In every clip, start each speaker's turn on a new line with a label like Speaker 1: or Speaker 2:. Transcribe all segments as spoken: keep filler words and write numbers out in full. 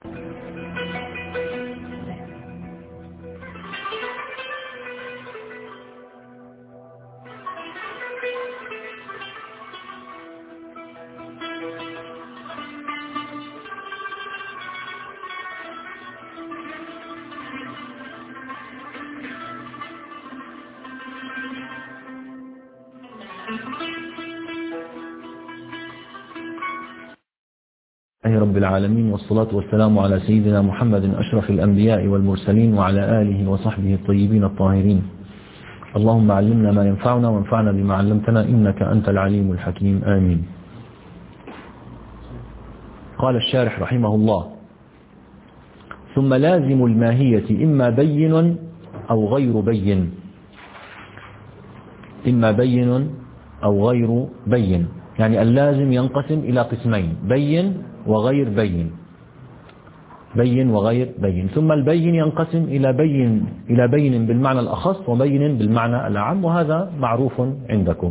Speaker 1: رب العالمين، والصلاة والسلام على سيدنا محمد أشرف الأنبياء والمرسلين وعلى آله وصحبه الطيبين الطاهرين. اللهم علمنا ما ينفعنا وانفعنا بما علمتنا إنك أنت العليم الحكيم، آمين. قال الشارح رحمه الله: ثم لازم الماهية إما بين أو غير بين، إما بين أو غير بين، يعني اللازم ينقسم إلى قسمين: بين وغير بين، بين وغير بين. ثم البين ينقسم إلى بين إلى بين بالمعنى الأخص وبين بالمعنى الأعم، وهذا معروف عندكم.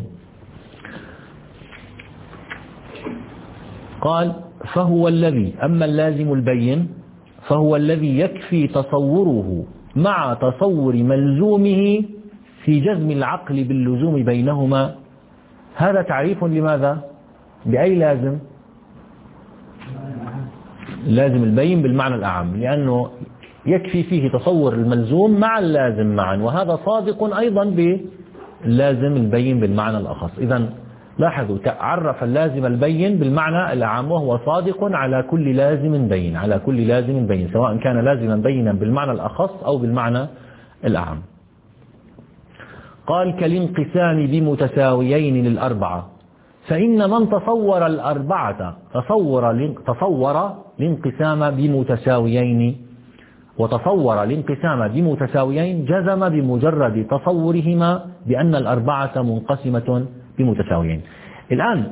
Speaker 1: قال: فهو الذي، أما اللازم البين فهو الذي يكفي تصوره مع تصور ملزومه في جزم العقل باللزوم بينهما. هذا تعريف لماذا؟ بأي لازم؟ لازم البين بالمعنى الأعم، لأنه يكفي فيه تصور الملزوم مع اللازم معا، وهذا صادق أيضا باللازم البين بالمعنى الأخص. إذن لاحظوا، تعرف اللازم البين بالمعنى الأعم وهو صادق على كل لازم بين، على كل لازم بين، سواء كان لازما بينا بالمعنى الأخص أو بالمعنى الأعم. قال: كالانقسام بمتساويين للأربعة، فإن من تصور الأربعة تصور تصور الانقسام بمتساويين، وتصور الانقسام بمتساويين جزم بمجرد تصورهما بأن الأربعة منقسمة بمتساويين. الآن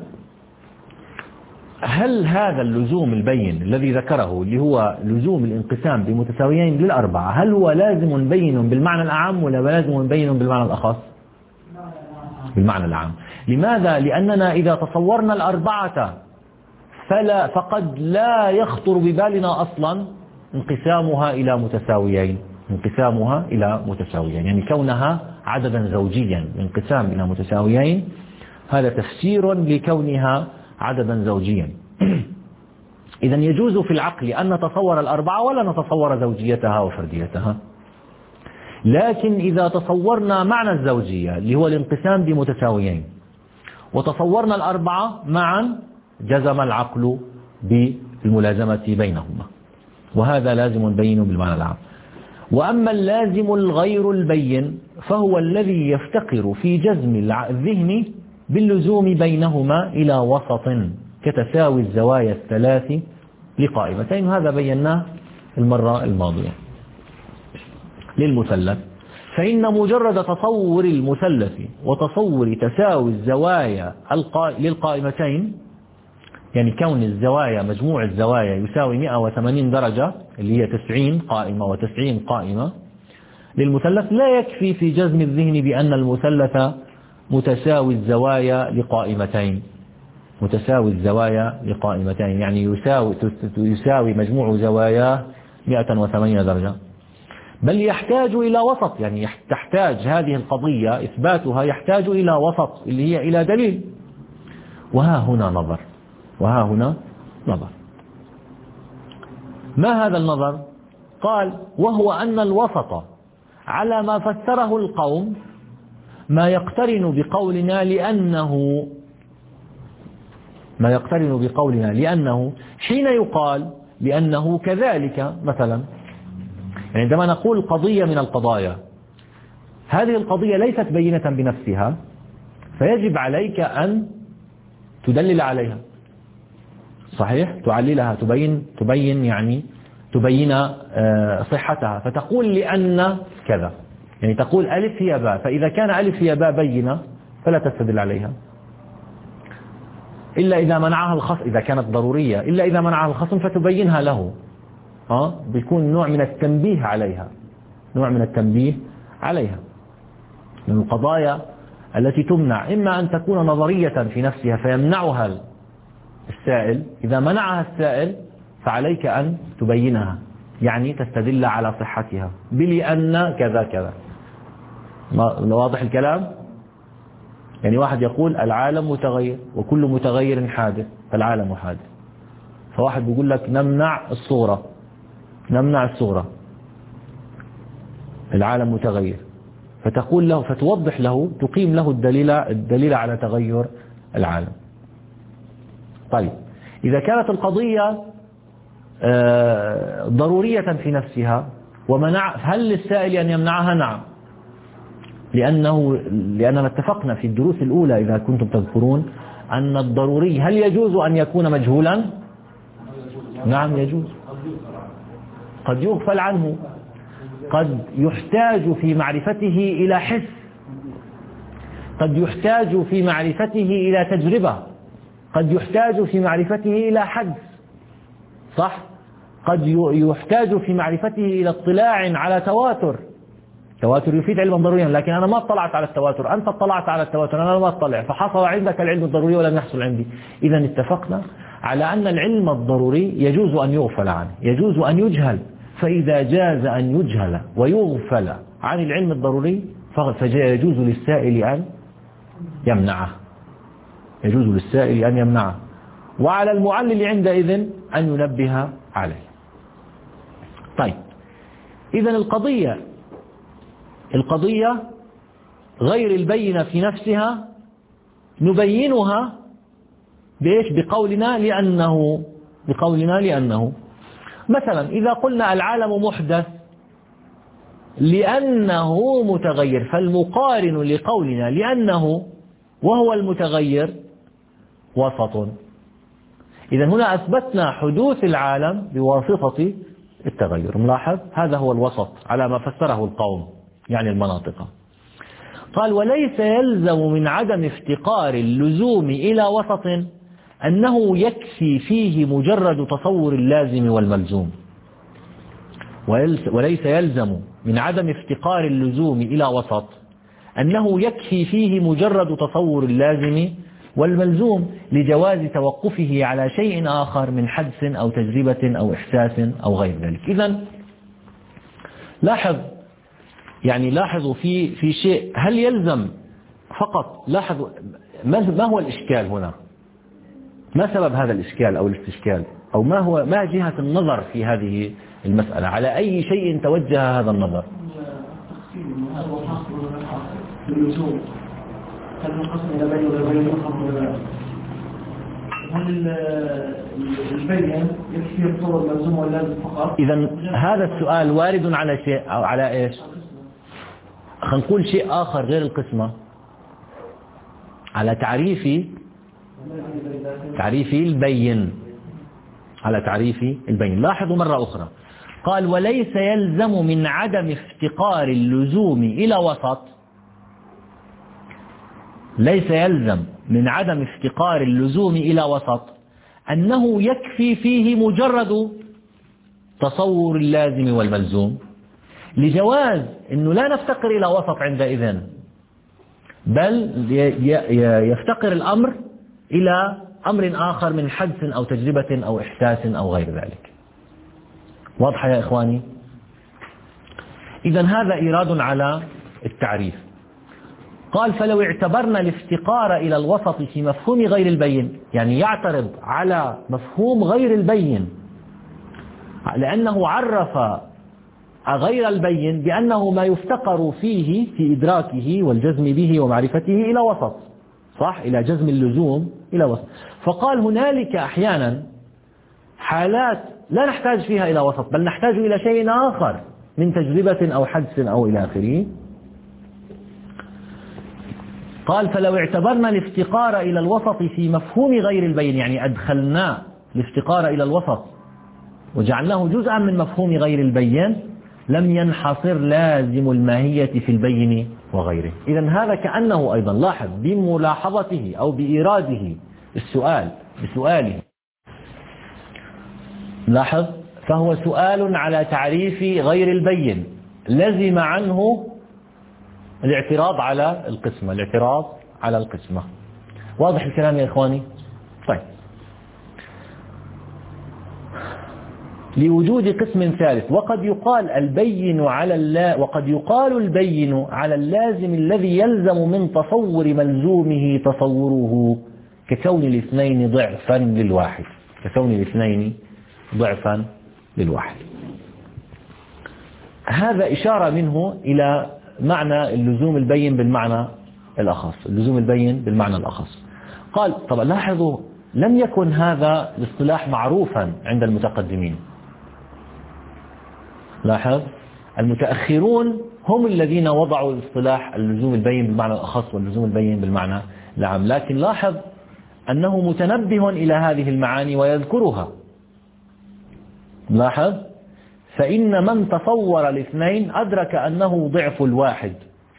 Speaker 1: هل هذا اللزوم البين الذي ذكره، اللي هو لزوم الانقسام بمتساويين للأربعة، هل هو لازم بين بالمعنى الأعم ولا لازم بين بالمعنى الأخص؟ بالمعنى العام. لماذا؟ لأننا إذا تصورنا الأربعة فلا فقد لا يخطر ببالنا أصلا انقسامها إلى متساويين، انقسامها إلى متساويين، يعني كونها عددا زوجيا. انقسام إلى متساويين هذا تفسير لكونها عددا زوجيا. إذن يجوز في العقل أن نتصور الأربعة ولا نتصور زوجيتها وفرديتها، لكن إذا تصورنا معنى الزوجية اللي هو الانقسام بمتساويين وتصورنا الأربعة معا جزم العقل بالملازمة بينهما، وهذا لازم بين بالمعنى العام. وأما اللازم الغير البين فهو الذي يفتقر في جزم الذهن باللزوم بينهما إلى وسط كتساوي الزوايا الثلاث لقائمتين، هذا بيناه المرة الماضية. للمثلث، فإن مجرد تصور المثلث وتصور تساوي الزوايا للقائمتين، يعني كون الزوايا مجموع الزوايا يساوي مئة وثمانين درجة اللي هي تسعين قائمة وتسعين قائمة للمثلث، لا يكفي في جزم الذهن بأن المثلث متساوي الزوايا لقائمتين، متساوي الزوايا لقائمتين، يعني يساوي يساوي مجموع زواياه مئة وثمانين درجة، بل يحتاج إلى وسط. يعني تحتاج هذه القضية إثباتها يحتاج إلى وسط اللي هي إلى دليل. وها هنا نظر، وها هنا نظر. ما هذا النظر؟ قال: وهو أن الوسط على ما فسره القوم ما يقترن بقولنا لأنه ما يقترن بقولنا لأنه حين يقال لأنه كذلك مثلا، يعني عندما نقول قضية من القضايا، هذه القضية ليست بينة بنفسها، فيجب عليك أن تدلل عليها، صحيح؟ تعللها، تبين تبين يعني تبين صحتها، فتقول لأن كذا، يعني تقول ألف هي باء، فإذا كان ألف هي باء بينة فلا تستدل عليها إلا إذا منعها الخصم، إذا كانت ضرورية، إلا إذا منعها الخصم فتبينها له. ها بيكون نوع من التنبيه عليها، نوع من التنبيه عليها. من القضايا التي تمنع إما أن تكون نظرية في نفسها فيمنعها السائل، إذا منعها السائل فعليك أن تبينها، يعني تستدل على صحتها بلأن كذا كذا. واضح الكلام؟ يعني واحد يقول العالم متغير وكل متغير حادث، فالعالم حادث. فواحد بيقول لك نمنع الصورة، نمنع الصورة، العالم متغير، فتقول له، فتوضح له، تقيم له الدليل الدليل على تغير العالم. طيب إذا كانت القضية ضرورية في نفسها ومنع، هل للسائل أن يمنعها؟ نعم، لأنه لأننا اتفقنا في الدروس الأولى إذا كنتم تذكرون أن الضروري هل يجوز أن يكون مجهولا؟ نعم يجوز، قد يغفل عنه، قد يحتاج في معرفته إلى حس، قد يحتاج في معرفته إلى تجربة، قد يحتاج في معرفته إلى حدس، صح؟ قد يحتاج في معرفته إلى اطلاع على تواتر. التواتر يفيد علما ضروريا، لكن أنا ما اطلعت على التواتر، أنت اطلعت على التواتر، أنا ما اطلع، فحصل عندك العلم الضروري ولم يحصل عندي. إذا اتفقنا على أن العلم الضروري يجوز أن يغفل عنه، يجوز أن يجهل، فإذا جاز أن يجهل ويغفل عن العلم الضروري فيجوز للسائل أن يمنعه، يجوز للسائل أن يمنعه، وعلى المعلل عندئذ أن ينبه عليه. طيب إذا القضية القضية غير البينة في نفسها نبينها بإيش؟ بقولنا لأنه بقولنا لأنه مثلا إذا قلنا العالم محدث لأنه متغير، فالمقارن لقولنا لأنه وهو المتغير وسط. إذا هنا أثبتنا حدوث العالم بواسطة التغير. ملاحظ هذا هو الوسط على ما فسره القوم، يعني المناطق. قال وليس يلزم من عدم افتقار اللزوم إلى وسط أنه يكفي فيه مجرد تصور اللازم والملزوم. وليس يلزم من عدم افتقار اللزوم إلى وسط أنه يكفي فيه مجرد تصور اللازم والملزوم لجواز توقفه على شيء آخر من حدس أو تجربة أو إحساس أو غير ذلك. إذن لاحظ، يعني لاحظوا في في شيء، هل يلزم فقط؟ لاحظوا ما هو الإشكال هنا، ما سبب هذا الإشكال أو الاستشكال، أو ما هو ما جهة النظر في هذه المسألة، على أي شيء توجه هذا النظر؟
Speaker 2: هل البين يكفي الصور الملزوم واللازم فقط؟
Speaker 1: إذا هذا السؤال وارد على شيء أو على إيش؟ خلينا نقول شيء آخر غير القسمة، على تعريف تعريف البين، على تعريف البين. لاحظوا مرة أخرى، قال وليس يلزم من عدم افتقار اللزوم إلى وسط، ليس يلزم من عدم افتقار اللزوم إلى وسط أنه يكفي فيه مجرد تصور اللازم والملزوم لجواز أنه لا نفتقر إلى وسط عندئذ، بل يفتقر الأمر إلى أمر آخر من حدس أو تجربة أو إحساس أو غير ذلك. واضح يا إخواني؟ إذا هذا إيراد على التعريف. قال فلو اعتبرنا الافتقار إلى الوسط في مفهوم غير البين، يعني يعترض على مفهوم غير البين لأنه عرف غير البين بأنه ما يفتقر فيه في إدراكه والجزم به ومعرفته إلى وسط، صح؟ إلى جزم اللزوم إلى وسط. فقال هنالك أحيانا حالات لا نحتاج فيها إلى وسط، بل نحتاج إلى شيء آخر من تجربة أو حدس أو إلى آخره. قال فلو اعتبرنا الافتقار إلى الوسط في مفهوم غير البين، يعني أدخلنا الافتقار إلى الوسط وجعلناه جزءا من مفهوم غير البين، لم ينحصر لازم الماهية في البين وغيره. إذن هذا كأنه أيضا لاحظ بملاحظته أو بإيراده السؤال بسؤاله، لاحظ فهو سؤال على تعريف غير البين، لزم عنه الاعتراض على القسمة، الاعتراض على القسمة. واضح الكلام يا إخواني؟ طيب لوجود قسم ثالث. وقد يقال البين على اللا وقد يقال البين على اللازم الذي يلزم من تصور ملزومه تصوره، ككون الاثنين ضعفا للواحد، ككون الاثنين ضعفا للواحد. هذا إشارة منه إلى معنى اللزوم البين بالمعنى الأخص، اللزوم البين بالمعنى الأخص. قال طبعا لاحظوا لم يكن هذا الاصطلاح معروفا عند المتقدمين. لاحظ المتأخرون هم الذين وضعوا الاصطلاح اللزوم البين بالمعنى الأخص واللزوم البين بالمعنى العام، لكن لاحظ أنه متنبه إلى هذه المعاني ويذكرها. لاحظ فإن من تصور الاثنين أدرك أنه ضعف الواحد.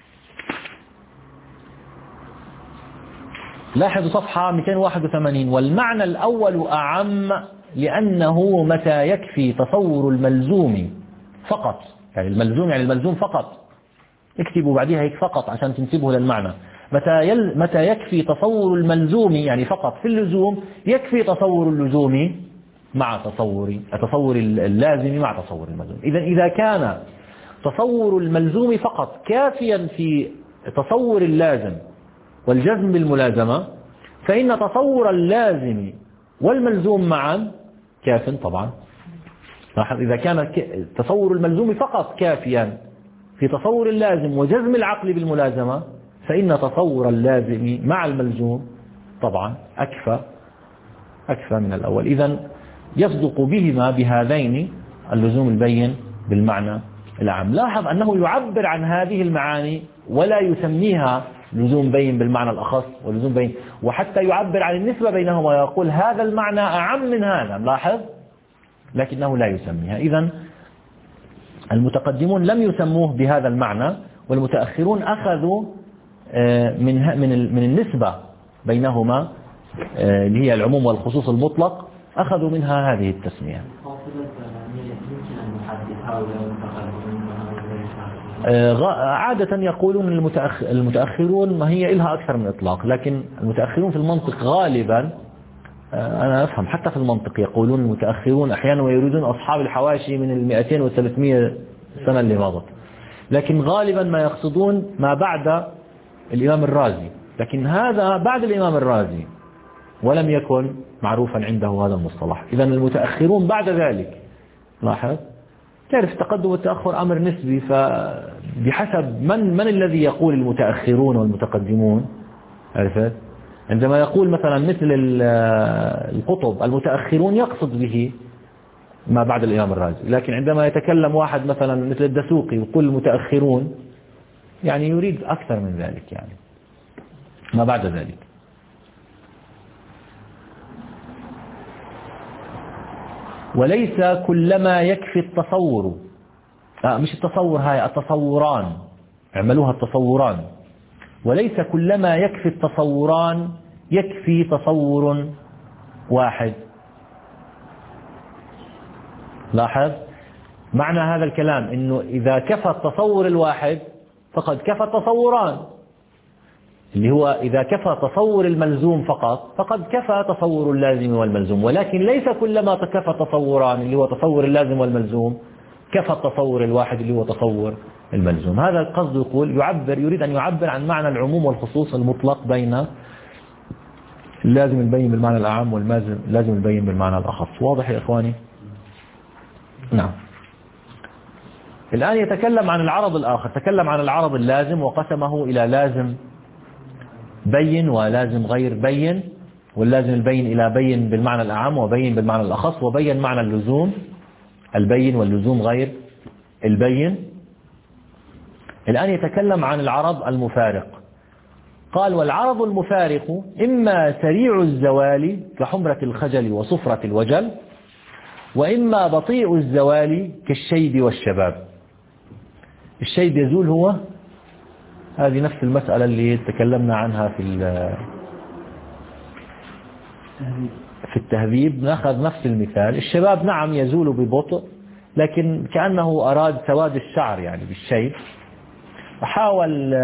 Speaker 1: لاحظوا صفحة مئتين وواحد وثمانين. والمعنى الأول أعم لأنه متى يكفي تصور الملزوم فقط، يعني الملزوم يعني الملزوم فقط، اكتبوا بعدها هيك فقط عشان تنسبه للمعنى. متى يل متى يكفي تصور الملزوم يعني فقط في اللزوم، يكفي تصور اللزوم مع تصور تصور اللازم مع تصور الملزوم. إذا إذا كان تصور الملزوم فقط كافيا في تصور اللازم والجزم بالملازمة، فإن تصور اللازم والملزوم معا كاف طبعا. لاحظ إذا كان تصور الملزوم فقط كافيا في تصور اللازم وجزم العقل بالملازمة، فإن تصور اللازم مع الملزوم طبعا أكفى أكفى من الأول. إذن يصدق بهما بهذين اللزوم البين بالمعنى العام. لاحظ أنه يعبر عن هذه المعاني ولا يسميها لزوم بين بالمعنى الأخص ولزوم بين، وحتى يعبر عن النسبة بينهما ويقول هذا المعنى أعم من هذا. لاحظ لكنه لا يسميها. إذن المتقدمون لم يسموه بهذا المعنى، والمتأخرون أخذوا من من من النسبة بينهما اللي هي العموم والخصوص المطلق، أخذوا منها هذه التسمية. عادة يقولون المتأخرون ما هي إلها أكثر من إطلاق، لكن المتأخرون في المنطق غالبا، أنا أفهم حتى في المنطق يقولون المتأخرون أحيانا ويريدون أصحاب الحواشي من المئتين والثلاثمائة سنة اللي مضت، لكن غالبا ما يقصدون ما بعد الإمام الرازي، لكن هذا بعد الإمام الرازي ولم يكن معروفا عنده هذا المصطلح. إذا المتأخرون بعد ذلك. لاحظ تعرف التقدم والتأخر أمر نسبي، فبحسب من من الذي يقول المتأخرون والمتقدمون. عرفت؟ عندما يقول مثلا مثل القطب المتأخرون يقصد به ما بعد الإمام الرازي، لكن عندما يتكلم واحد مثلا مثل الدسوقي ويقول المتأخرون يعني يريد أكثر من ذلك، يعني ما بعد ذلك. وليس كلما يكفي التصور، آه مش التصور، هاي التصوران، اعملوها التصوران. وليس كلما يكفي التصوران يكفي تصور واحد. لاحظ معنى هذا الكلام انه اذا كفى التصور الواحد فقد كفى التصوران، اللي هو إذا كفى تصور الملزوم فقط فقد كفى تصور اللازم والملزوم. ولكن ليس كلما كفى تصوران اللي هو تصور اللازم والملزوم كفى التصور الواحد اللي هو تصور الملزوم. هذا القصد، يقول يعبر يريد أن يعبر عن معنى العموم والخصوص المطلق بين اللازم البين بالمعنى الأعم واللازم البين بالمعنى الأخص. واضح يا إخواني؟ نعم. الآن يتكلم عن العرض الآخر، تكلم عن العرض اللازم وقسمه إلى لازم بين ولازم غير بين، واللازم البين إلى بين بالمعنى الأعم وبين بالمعنى الأخص، وبين معنى اللزوم البين واللزوم غير البين. الآن يتكلم عن العرض المفارق. قال والعرض المفارق إما سريع الزوال كحمرة الخجل وصفرة الوجل، وإما بطيء الزوال كالشيب والشباب. الشيب يزول هو هذه نفس المسألة اللي تكلمنا عنها في في التهذيب، نأخذ نفس المثال. الشباب نعم يزول ببطء، لكن كأنه أراد سواد الشعر يعني بالشيب. وحاول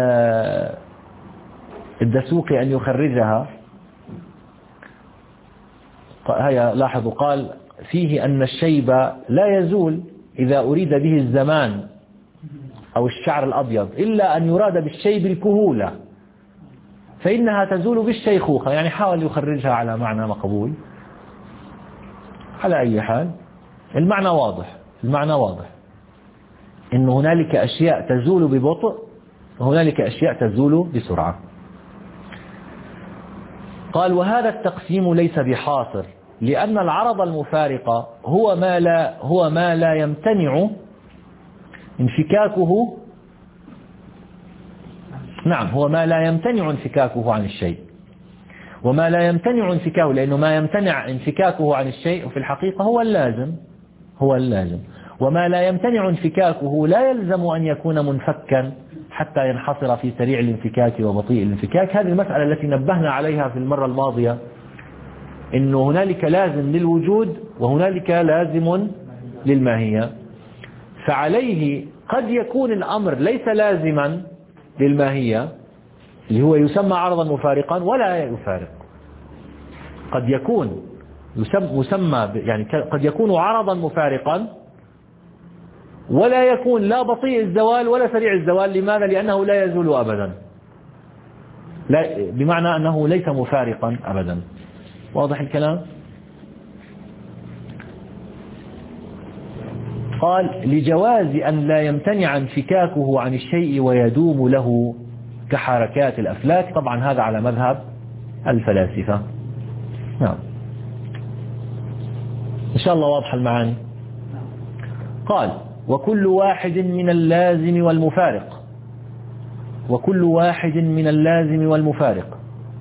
Speaker 1: الدسوقي أن يخرجها. هيا لاحظوا، قال فيه أن الشيب لا يزول إذا أريد به الزمان أو الشعر الأبيض، إلا أن يراد بالشيب الكهولة، فإنها تزول بالشيخوخة. يعني حاول يخرجها على معنى مقبول. على أي حال المعنى واضح، المعنى واضح إن هنالك أشياء تزول ببطء وهنالك أشياء تزول بسرعة. قال وهذا التقسيم ليس بحاصر، لأن العرض المفارق هو ما لا هو ما لا يمتنع انفكاكه نعم هو ما لا يمتنع انفكاكه عن الشيء، وما لا يمتنع انفكاكه، لأنه ما يمتنع انفكاكه عن الشيء في الحقيقة هو اللازم هو اللازم وما لا يمتنع انفكاكه لا يلزم أن يكون منفكا حتى ينحصر في سريع الانفكاك وبطيء الانفكاك. هذه المسألة التي نبهنا عليها في المرة الماضية، إنه هنالك لازم للوجود وهنالك لازم للماهية. فعليه قد يكون الأمر ليس لازما للماهية اللي هو يسمى عرضا مفارقا ولا يفارق، قد يكون يسمى يعني قد يكون عرضا مفارقا ولا يكون لا بطيء الزوال ولا سريع الزوال. لماذا؟ لأنه لا يزول أبدا، لا بمعنى أنه ليس مفارقا أبدا. واضح الكلام؟ قال لجواز أن لا يمتنع انفكاكه عن الشيء ويدوم له كحركات الأفلاك. طبعا هذا على مذهب الفلاسفة. نعم إن شاء الله واضح المعاني. قال وكل واحد من اللازم والمفارق وكل واحد من اللازم والمفارق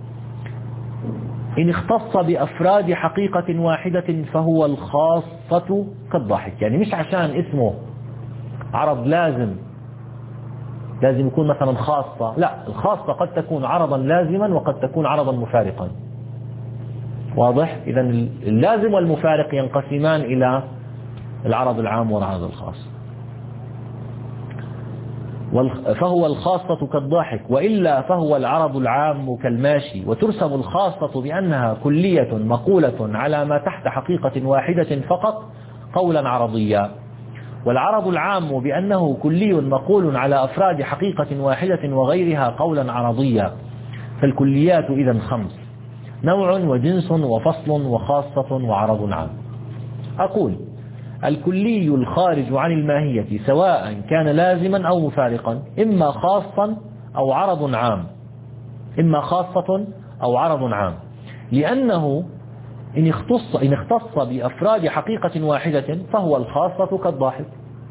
Speaker 1: إن اختص بأفراد حقيقة واحدة فهو الخاصة كالضاحك. يعني مش عشان اسمه عرض لازم لازم يكون مثلا خاصة، لا، الخاصة قد تكون عرضا لازما وقد تكون عرضا مفارقا. واضح؟ إذا اللازم والمفارق ينقسمان إلى العرض العام والعرض الخاص. فهو الخاصة كالضاحك، وإلا فهو العرض العام كالماشي. وترسم الخاصة بأنها كلية مقولة على ما تحت حقيقة واحدة فقط قولا عرضيا، والعرض العام بأنه كلي مقول على أفراد حقيقة واحدة وغيرها قولا عرضيا. فالكليات إذن خمس: نوع وجنس وفصل وخاصة وعرض عام. أقول الكلي الخارج عن الماهية سواء كان لازما أو مفارقا إما خاصا أو عرض عام إما خاصة أو عرض عام، لأنه إن اختص, إن اختص بأفراد حقيقة واحدة فهو الخاصة كالضاحك،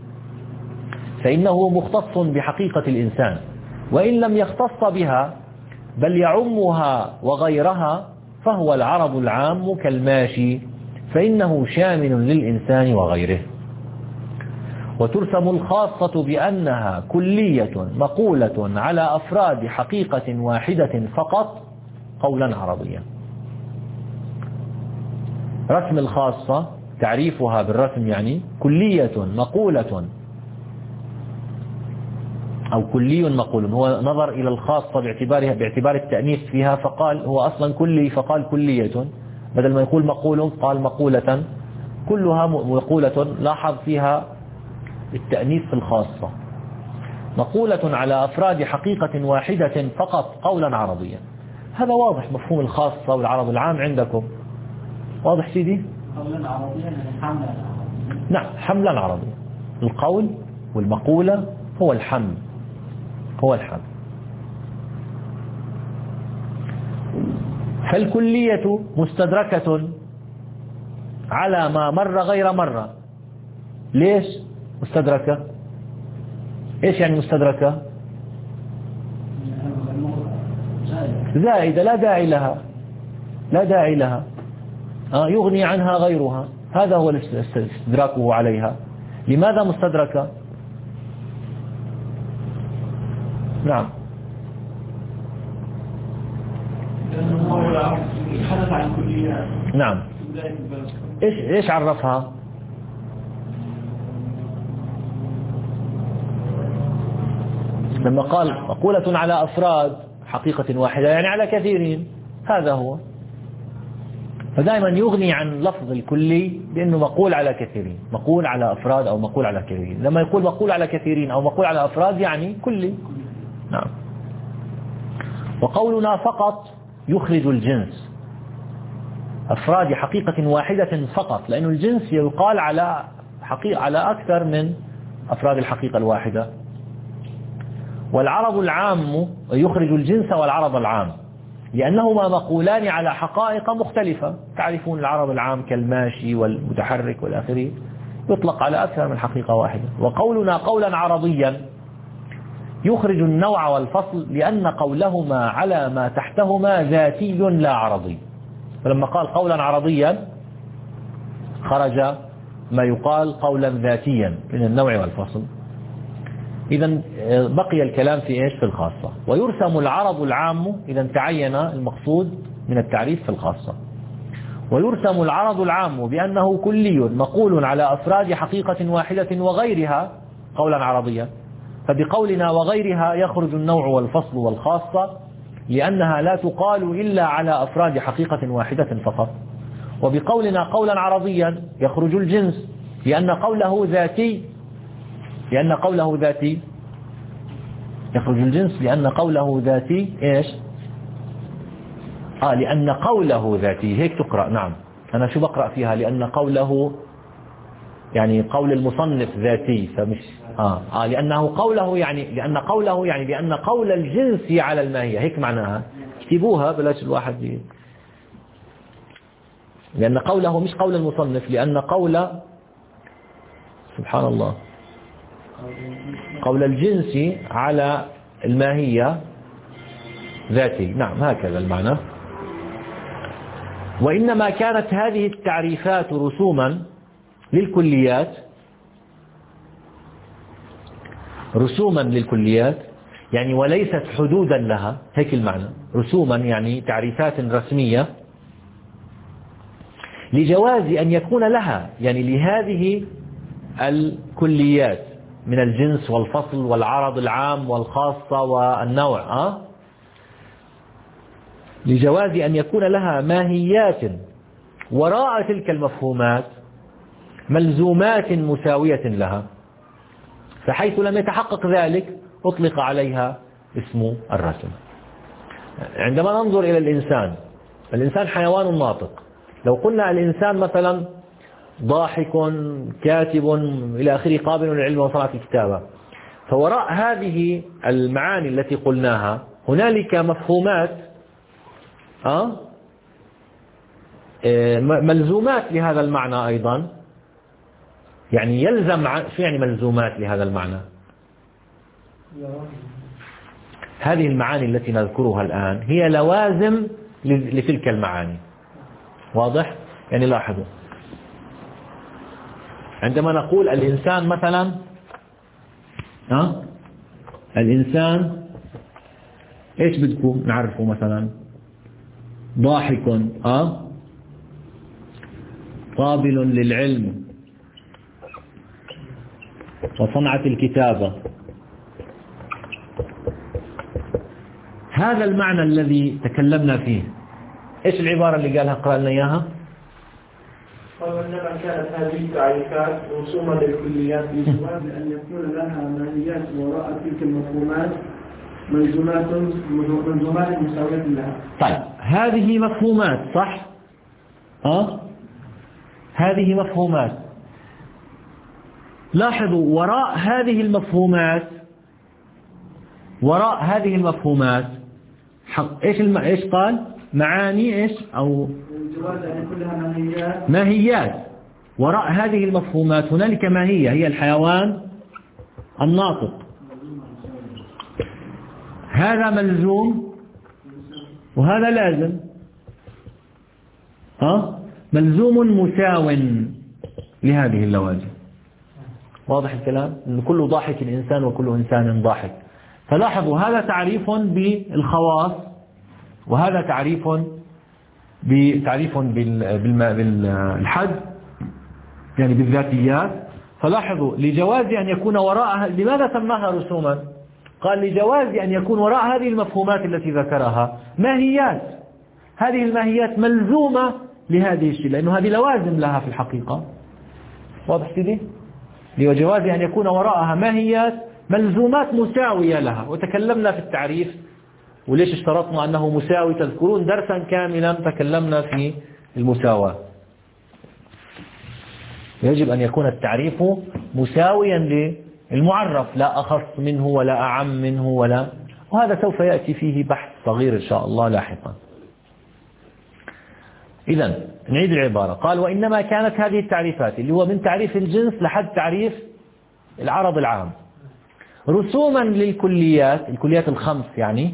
Speaker 1: فإنه مختص بحقيقة الإنسان، وإن لم يختص بها بل يعمها وغيرها فهو العرض العام كالماشي، فإنه شامل للإنسان وغيره. وترسم الخاصة بأنها كلية مقولة على أفراد حقيقة واحدة فقط قولا عرضيا. رسم الخاصة تعريفها بالرسم يعني كلية مقولة أو كلي مقول. هو نظر إلى الخاصة باعتبارها باعتبار التأنيث فيها فقال هو أصلا كلي فقال كلية، بدل ما يقول مقول قال مقولة، كلها مقولة. لاحظ فيها التأنيث في الخاصة، مقولة على أفراد حقيقة واحدة فقط قولا عرضيا. هذا واضح مفهوم الخاصة والعرض العام عندكم؟ واضح سيدي؟
Speaker 2: قولا عرضيا حملا.
Speaker 1: نعم حملا عرضيا. القول والمقولة هو الحمل هو الحمل. فالكلية مستدركة على ما مر غير مرة. ليش مستدركة؟ ايش يعني مستدركة؟ زائدة لا داعي لها لا داعي لها آه يغني عنها غيرها. هذا هو استدراكه عليها. لماذا مستدركة؟ نعم
Speaker 2: حدث عن الكليات.
Speaker 1: نعم ايش ايش عرفها؟ لما قال مقولة على أفراد حقيقة واحدة يعني على كثيرين، هذا هو. فدائما يغني عن لفظ الكلي بأنه مقول على كثيرين، مقول على أفراد أو مقول على كثيرين. لما يقول مقول على كثيرين أو مقول على أفراد يعني كلي. نعم. وقولنا فقط يخرج الجنس، أفراد حقيقة واحدة فقط، لأن الجنس يقال على حقيقة على أكثر من أفراد الحقيقة الواحدة. والعرض العام يخرج الجنس والعرض العام، لأنهما مقولان على حقائق مختلفة. تعرفون العرض العام كالماشي والمتحرك والآخرين يطلق على أكثر من حقيقة واحدة. وقولنا قولا عرضيا يخرج النوع والفصل، لأن قولهما على ما تحتهما ذاتي لا عرضي. فلما قال قولا عرضيا خرج ما يقال قولا ذاتيا من النوع والفصل. إذا بقي الكلام في إيش؟ في الخاصة. ويرسم العرض العام إذا تعين المقصود من التعريف في الخاصة. ويرسم العرض العام بأنه كلي مقول على أفراد حقيقة واحدة وغيرها قولا عرضيا. فبقولنا وغيرها يخرج النوع والفصل والخاصة، لأنها لا تقال إلا على أفراد حقيقة واحدة فقط. وبقولنا قولا عرضيا يخرج الجنس، لأن قوله ذاتي لأن قوله ذاتي يخرج الجنس لأن قوله ذاتي إيش؟ آه لأن قوله ذاتي، هيك تقرأ. نعم. أنا شو بقرأ فيها؟ لأن قوله يعني قول المصنف ذاتي، فمش آه, آه لأنه قوله يعني لأن قوله يعني لأن قول الجنس على الماهية، هيك معناها. اكتبوها بلاش الواحد ي... لأن قوله مش قول المصنف، لأن قول سبحان الله قول الجنس على الماهية ذاتي. نعم هكذا المعنى. وإنما كانت هذه التعريفات رسوما للكليات رسوما للكليات يعني وليست حدودا لها، هيك المعنى. رسوما يعني تعريفات رسمية لجواز أن يكون لها يعني لهذه الكليات من الجنس والفصل والعرض العام والخاصة والنوع أه؟ لجواز أن يكون لها ماهيات وراء تلك المفهومات ملزومات مساوية لها، فحيث لم يتحقق ذلك أطلق عليها اسم الرسم. عندما ننظر إلى الإنسان، الإنسان حيوان ناطق. لو قلنا الإنسان مثلا ضاحك كاتب إلى آخره قابل للعلم وصنعة الكتابة، فوراء هذه المعاني التي قلناها هنالك مفهومات أه؟ ملزومات لهذا المعنى أيضا. يعني يلزم شو يعني ملزومات لهذا المعنى؟ هذه المعاني التي نذكرها الآن هي لوازم لتلك المعاني. واضح؟ يعني لاحظوا عندما نقول الإنسان مثلا أه؟ الإنسان إيش بدكم نعرفه؟ مثلا ضاحك أه؟ قابل للعلم وصنعة الكتابة. هذا المعنى الذي تكلمنا فيه. إيش العبارة اللي قالها قرأ لنا إياها؟
Speaker 2: قال إنما كانت هذه التعريفات رسوما للكليات بجواز أن يكون لها ماهيات وراء تلك المفهومات ملزومات ملزومات مساوية لها.
Speaker 1: طيب هذه مفهومات صح؟ أه؟ هذه مفهومات. لاحظوا وراء هذه المفهومات وراء هذه المفهومات حق ايش الم... ايش قال؟ معاني ايش او
Speaker 2: جواز أن يكون لها ماهيات
Speaker 1: ماهيات. وراء هذه المفهومات هنالك ماهية هي الحيوان الناطق. هذا ملزوم وهذا لازم. ها؟ ملزوم مساو لهذه اللوازم. واضح الكلام؟ إن كل ضاحك إنسان وكل إنسان ضاحك. فلاحظوا هذا تعريف بالخواص وهذا تعريف بتعريف بالحد يعني بالذاتيات. فلاحظوا لجواز أن يكون وراءها، لماذا سماها رسوما؟ قال لجواز أن يكون وراء هذه المفهومات التي ذكرها ماهيات. هذه الماهيات ملزومة لهذه الشيء، لأنه هذه لوازم لها في الحقيقة. واضح سيدي؟ لجواز أن يكون وراءها ماهيات ملزومات مساوية لها. وتكلمنا في التعريف وليش اشترطنا أنه مساوي، تذكرون درسا كاملا تكلمنا في المساواة. يجب أن يكون التعريف مساويا للمعرف، لا أخص منه ولا أعم منه ولا، وهذا سوف يأتي فيه بحث صغير إن شاء الله لاحقا. إذن نعيد العبارة. قال وإنما كانت هذه التعريفات اللي هو من تعريف الجنس لحد تعريف العرض العام رسوما للكليات، الكليات الخمس يعني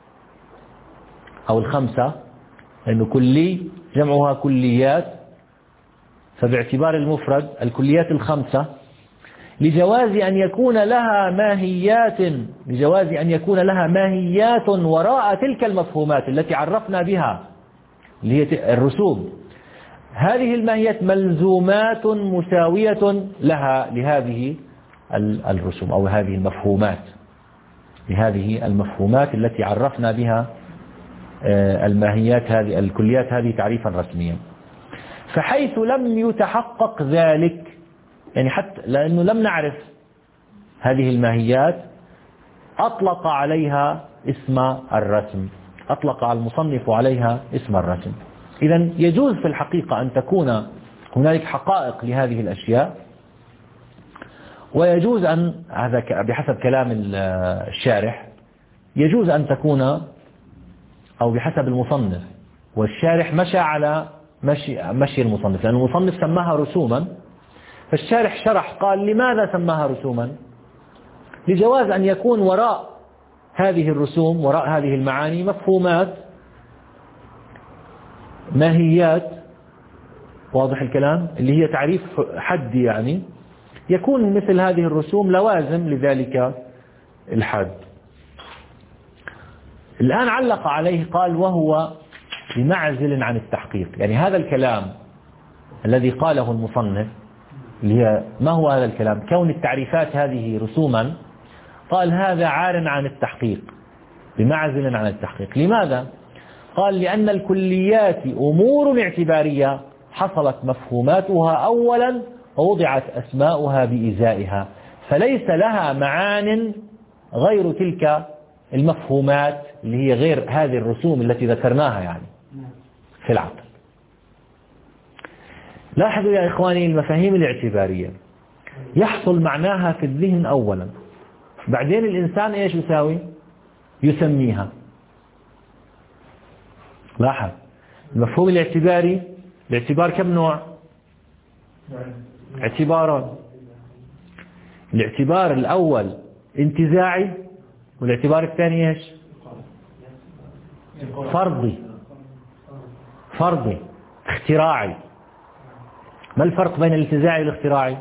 Speaker 1: أو الخمسة، لأنه كلي جمعها كليات، فباعتبار المفرد الكليات الخمسة، لجواز أن يكون لها ماهيات لجواز أن يكون لها ماهيات وراء تلك المفهومات التي عرفنا بها اللي هي الرسوم. هذه الماهيات ملزومات مساوية لها لهذه الرسوم أو هذه المفهومات، لهذه المفهومات التي عرفنا بها الماهيات هذه الكليات هذه تعريفا رسميا. فحيث لم يتحقق ذلك، يعني حتى لأنه لم نعرف هذه الماهيات، أطلق عليها اسم الرسم، أطلق على المصنف عليها اسم الرسم. إذن يجوز في الحقيقة أن تكون هنالك حقائق لهذه الأشياء، ويجوز أن هذا بحسب كلام الشارح يجوز أن تكون، أو بحسب المصنف، والشارح مشى على مشي, مشي المصنف، لأن المصنف سماها رسوما، فالشارح شرح قال لماذا سماها رسوما؟ لجواز أن يكون وراء هذه الرسوم وراء هذه المعاني مفهومات ماهيات، واضح الكلام، اللي هي تعريف حدي، يعني يكون مثل هذه الرسوم لوازم لذلك الحد. الآن علق عليه قال وهو بمعزل عن التحقيق، يعني هذا الكلام الذي قاله المصنف اللي هي ما هو هذا الكلام؟ كون التعريفات هذه رسوما، قال هذا عار عن التحقيق، بمعزل عن التحقيق. لماذا؟ قال لأن الكليات أمور اعتبارية حصلت مفهوماتها أولا ووضعت أسماؤها بإزائها، فليس لها معان غير تلك المفهومات اللي هي غير هذه الرسوم التي ذكرناها يعني في العقل. لاحظوا يا إخواني المفاهيم الاعتبارية يحصل معناها في الذهن أولا، بعدين الإنسان إيش يساوي؟ يسميها. لاحظ المفهوم الاعتباري، الاعتبار كم نوع؟ اعتباران. الاعتبار الأول انتزاعي، والاعتبار الثاني ايش؟ فرضي. فرضي اختراعي. ما الفرق بين الانتزاعي والاختراعي؟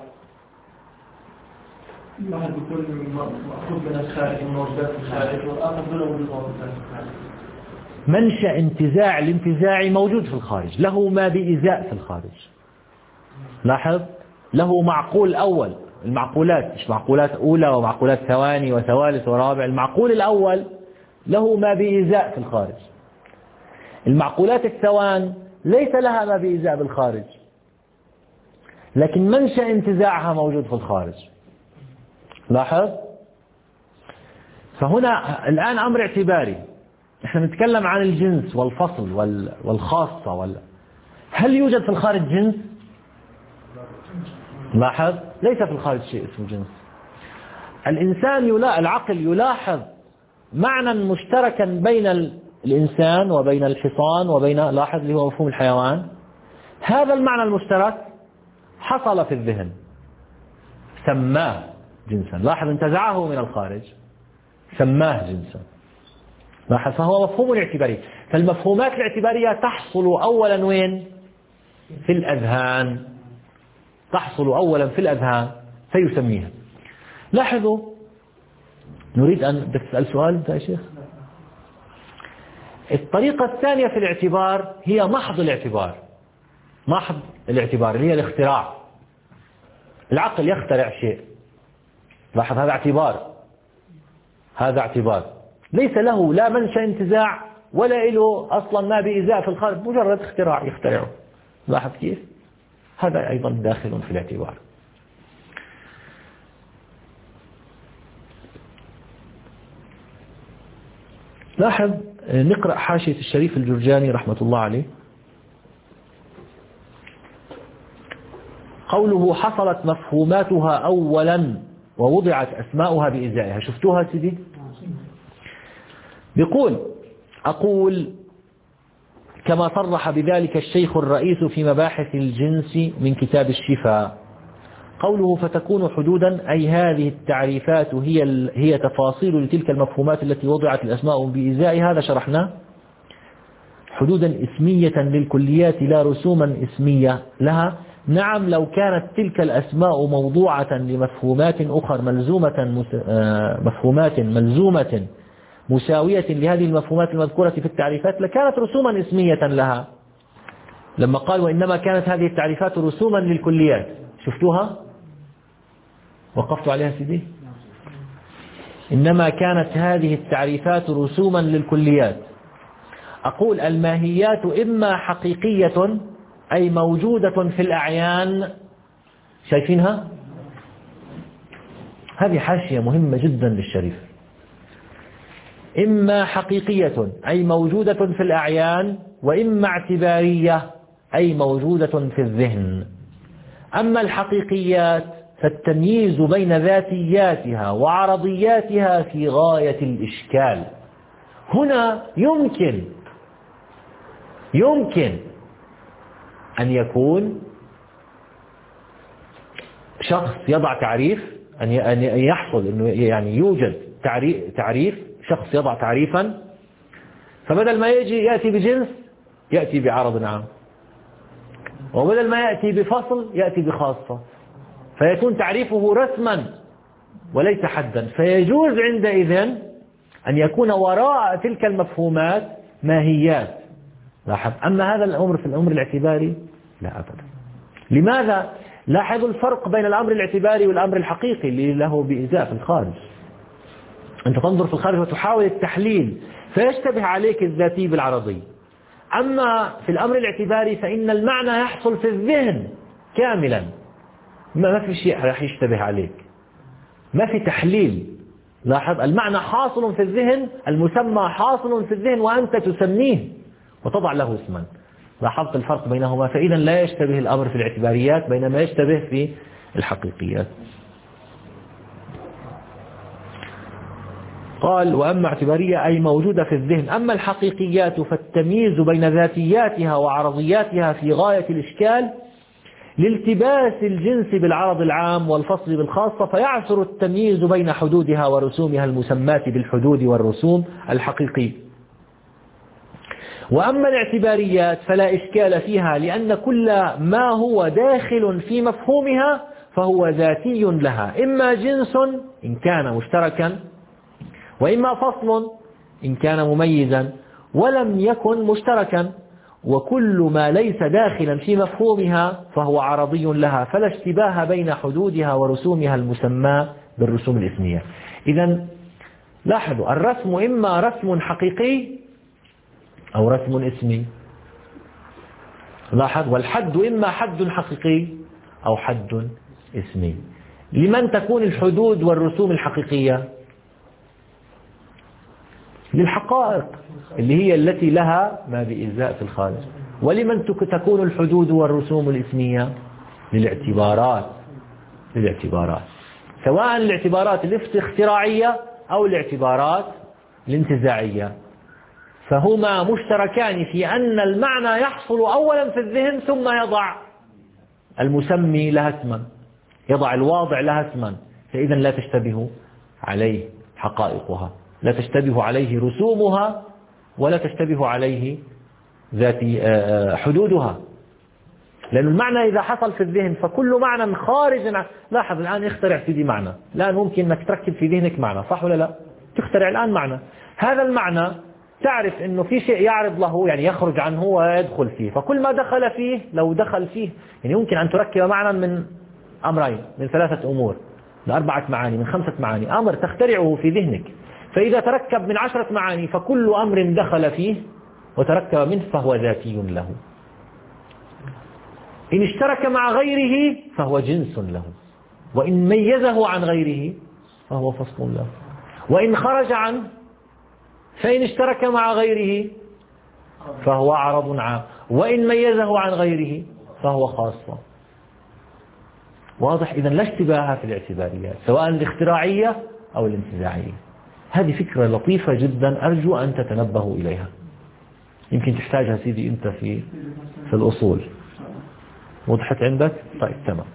Speaker 2: واحد بيكون مأخوذ من الخارج، من موجودات الخارج، والآخر دون وجود موجودات الخارج.
Speaker 1: منشأ انتزاع الانتزاعي موجود في الخارج، له ما بإزاء في الخارج. لاحظ له معقول أول، المعقولات مش معقولات أولى ومعقولات ثواني وثوالث ورابع، المعقول الأول له ما بإزاء في الخارج. المعقولات الثوان ليس لها ما بإزاء بالخارج، لكن منشأ انتزاعها موجود في الخارج. لاحظ؟ فهنا الآن أمر اعتباري، نحن نتكلم عن الجنس والفصل والخاصة وال... هل يوجد في الخارج جنس؟ لاحظ ليس في الخارج شيء اسمه جنس. الإنسان يلا... العقل يلاحظ معنى مشتركا بين الإنسان وبين الحصان وبين، لاحظ اللي هو مفهوم الحيوان، هذا المعنى المشترك حصل في الذهن سماه جنسا. لاحظ انتزعه من الخارج سماه جنسا. لاحظ فهو مفهوم اعتباري. فالمفهومات الاعتبارية تحصل أولا وين؟ في الأذهان، تحصل أولا في الأذهان فيسميها. لاحظوا، نريد أن بدك تسأل سؤال أنت يا شيخ؟ الطريقة الثانية في الاعتبار هي محض الاعتبار. محض الاعتبار اللي هي الاختراع. العقل يخترع شيء، لاحظ هذا اعتبار، هذا اعتبار ليس له لا منشأ انتزاع ولا له أصلا ما بإزاء في الخارج، مجرد اختراع يخترعه. لاحظ كيف؟ هذا أيضا داخل في الاعتبار. لاحظ، نقرأ حاشية الشريف الجرجاني رحمة الله عليه. قوله حصلت مفهوماتها أولا ووضعت أسماؤها بإزائها. شفتوها سيدي؟ بيقول: أقول كما صرح بذلك الشيخ الرئيس في مباحث الجنس من كتاب الشفاء. قوله فتكون حدودا أي هذه التعريفات هي هي تفاصيل لتلك المفهومات التي وضعت الأسماء بإزائها. هذا شرحناه. حدودا اسمية للكليات لا رسوما اسمية لها. نعم، لو كانت تلك الأسماء موضوعة لمفهومات أخرى ملزومة مفهومات ملزومة مساوية لهذه المفهومات المذكورة في التعريفات لكانت رسوما اسمية لها. لما قال وإنما كانت هذه التعريفات رسوما للكليات، شفتوها؟ وقفت عليها سيدي؟ إنما كانت هذه التعريفات رسوما للكليات. أقول الماهيات إما حقيقية أي موجودة في الأعيان. شايفينها؟ هذه حاشية مهمة جدا للشريف. إما حقيقية أي موجودة في الأعيان، وإما اعتبارية أي موجودة في الذهن. أما الحقيقيات فالتمييز بين ذاتياتها وعرضياتها في غاية الإشكال. هنا يمكن يمكن أن يكون شخص يضع تعريف، أن يحصل أنه يعني يوجد تعريف، شخص يضع تعريفا، فبدل ما يجي يأتي بجنس يأتي بعرض عام، وبدل ما يأتي بفصل يأتي بخاصة، فيكون تعريفه رسما وليس حدا. فيجوز عندئذ أن يكون وراء تلك المفهومات ماهيات. لاحظ، أما هذا الأمر في الأمر الاعتباري لا أبدا. لماذا؟ لاحظوا الفرق بين الأمر الاعتباري والأمر الحقيقي اللي له بإزاء في الخارج. أنت تنظر في الخارج وتحاول التحليل فيشتبه عليك الذاتي بالعرضي. أما في الأمر الاعتباري فإن المعنى يحصل في الذهن كاملا، ما في شيء راح يشتبه عليك، ما في تحليل. لاحظ، المعنى حاصل في الذهن، المسمى حاصل في الذهن وأنت تسميه وتضع له اسما. لاحظت الفرق بينهما؟ فإذا لا يشتبه الأمر في الاعتباريات بينما يشتبه في الحقيقيات. قال وأما اعتبارية أي موجودة في الذهن. أما الحقيقيات فالتمييز بين ذاتياتها وعرضياتها في غاية الإشكال لالتباس الجنس بالعرض العام والفصل بالخاصة، فيعسر التمييز بين حدودها ورسومها المسماة بالحدود والرسوم الحقيقي. وأما الاعتباريات فلا إشكال فيها، لأن كل ما هو داخل في مفهومها فهو ذاتي لها، إما جنس إن كان مشتركا، وإما فصل إن كان مميزا ولم يكن مشتركا. وكل ما ليس داخلا في مفهومها فهو عرضي لها، فلا اشتباه بين حدودها ورسومها المسمى بالرسوم الاسمية. إذن لاحظوا، الرسم إما رسم حقيقي أو رسم اسمي. لاحظ، والحد إما حد حقيقي أو حد اسمي. لمن تكون الحدود والرسوم الحقيقية؟ للحقائق اللي هي التي لها ما بإزاء في الخارج. ولمن تكون الحدود والرسوم الاسمية؟ للاعتبارات للاعتبارات سواء الاعتبارات الاختراعية أو الاعتبارات الانتزاعية، فهما مشتركان في أن المعنى يحصل أولا في الذهن ثم يضع المسمي لها اسما، يضع الواضع لها اسما. فإذا لا تشتبه عليه حقائقها، لا تشتبه عليه رسومها، ولا تشتبه عليه ذات حدودها. لأن المعنى إذا حصل في الذهن فكل معنى خارج عن... لاحظ الآن اخترع سيدي معنى، الآن ممكن أنك تركب في ذهنك معنى، صح ولا لا؟ تخترع الآن معنى، هذا المعنى تعرف أنه في شيء يعرض له، يعني يخرج عنه ويدخل فيه، فكل ما دخل فيه لو دخل فيه يعني يمكن أن تركب معنى من أمرين، من ثلاثة أمور، من أربعة معاني، من خمسة معاني، أمر تخترعه في ذهنك. فإذا تركب من عشرة معاني فكل أمر دخل فيه وتركب منه فهو ذاتي له. إن اشترك مع غيره فهو جنس له، وإن ميزه عن غيره فهو فصل له، وإن خرج عنه فإن اشترك مع غيره فهو عرض عام، وإن ميزه عن غيره فهو خاص. واضح؟ إذن لا اشتباه في الاعتباريات سواء الاختراعية أو الانتزاعية. هذه فكرة لطيفة جدا أرجو أن تتنبهوا إليها. يمكن تحتاجها سيدي أنت في في الأصول. وضحت عندك؟ طيب تمام.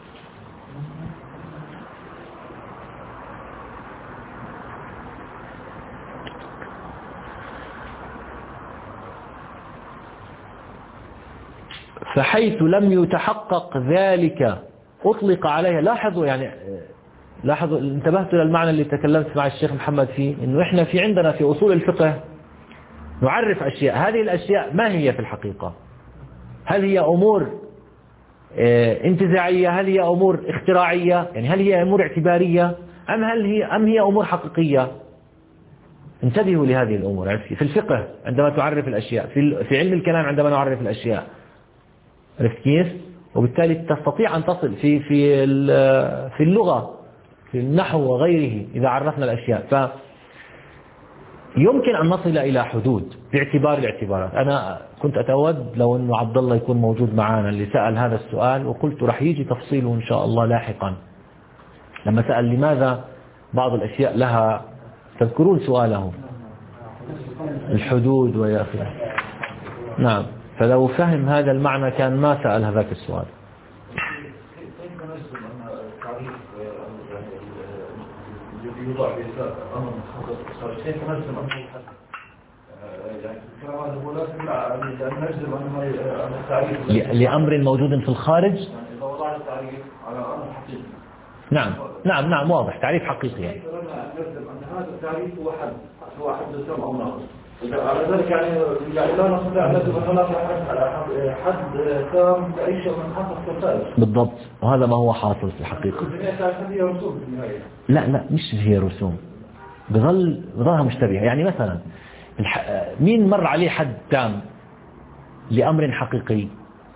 Speaker 1: فحيث لم يتحقق ذلك أطلق عليها. لاحظوا يعني لاحظوا انتبهت للمعنى اللي تكلمت مع الشيخ محمد فيه، إنه إحنا في عندنا في أصول الفقه نعرف أشياء، هذه الأشياء ما هي في الحقيقة؟ هل هي أمور انتزاعية؟ هل هي أمور اختراعية؟ يعني هل هي أمور اعتبارية أم هل هي أم هي أمور حقيقية؟ انتبهوا لهذه الأمور في الفقه عندما تعرف الأشياء، في في علم الكلام عندما نعرف الأشياء. عرفت كيف؟ وبالتالي تستطيع أن تصل في في في اللغة في النحو وغيره إذا عرفنا الأشياء. ف يمكن أن نصل إلى حدود باعتبار الاعتبارات. أنا كنت أتود لو أنه عبد الله يكون موجود معنا اللي سأل هذا السؤال، وقلت رح يجي تفصيله إن شاء الله لاحقا لما سأل لماذا بعض الأشياء لها، تذكرون سؤاله الحدود ويا أخي. نعم، فلو فهم هذا المعنى كان ما سأل هذاك السؤال. لأمر موجود في الخارج. نعم نعم نعم واضح، تعريف حقيقي يعني.
Speaker 2: هذا التعريف هو حد هو حد تام أو ناقص. على ذلك يعني يعني لا نستطيع أن نجزم أن هناك حد تام لأي شيء من حقق الفائز.
Speaker 1: بالضبط، وهذا ما هو حاصل في الحقيقة.
Speaker 2: هي رسوم في النهاية.
Speaker 1: لا لا مش هي رسوم، بظل بظلها مشتبهة. يعني مثلا مين مر عليه حد تام لأمر حقيقي؟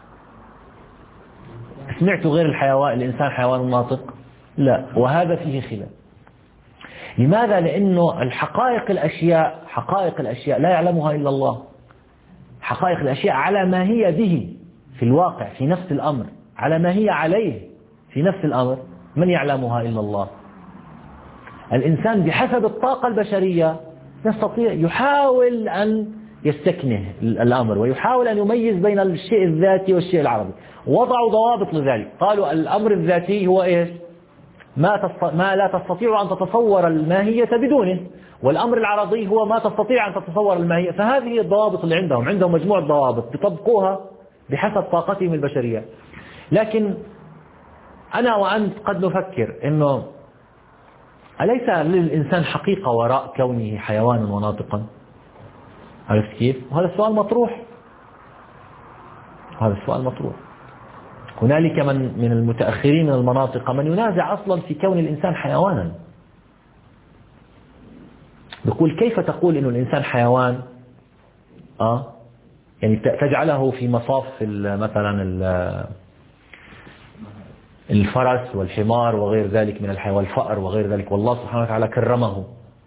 Speaker 1: سمعتوا غير الحيوان الإنسان حيوان ناطق؟ لا، وهذا فيه خلاف. لماذا؟ لأنه الحقائق الأشياء حقائق الأشياء لا يعلمها إلا الله. حقائق الأشياء على ما هي به في الواقع في نفس الأمر، على ما هي عليه في نفس الأمر، من يعلمها إلا الله. الإنسان بحسب الطاقة البشرية يستطيع يحاول أن يستكنه الأمر ويحاول أن يميز بين الشيء الذاتي والشيء العرضي. وضعوا ضوابط لذلك، قالوا الأمر الذاتي هو إيش؟ ما, تست... ما لا تستطيع أن تتصور الماهية بدونه، والأمر العرضي هو ما تستطيع أن تتصور الماهية. فهذه الضوابط اللي عندهم عندهم مجموعة ضوابط بيطبقوها بحسب طاقتهم البشرية. لكن أنا وأنت قد نفكر إنه أليس للإنسان حقيقة وراء كونه حيوانا وناطقا؟ عرفت كيف؟ وهذا السؤال مطروح هذا السؤال مطروح هنالك من من المتأخرين من المناطق من ينازع أصلا في كون الإنسان حيوانا. يقول كيف تقول إنه الإنسان حيوان؟ آه يعني تجعله في مصاف مثلا الفرس والحمار وغير ذلك من الحيوان، الفأر وغير ذلك، والله سبحانه وتعالى كرمه.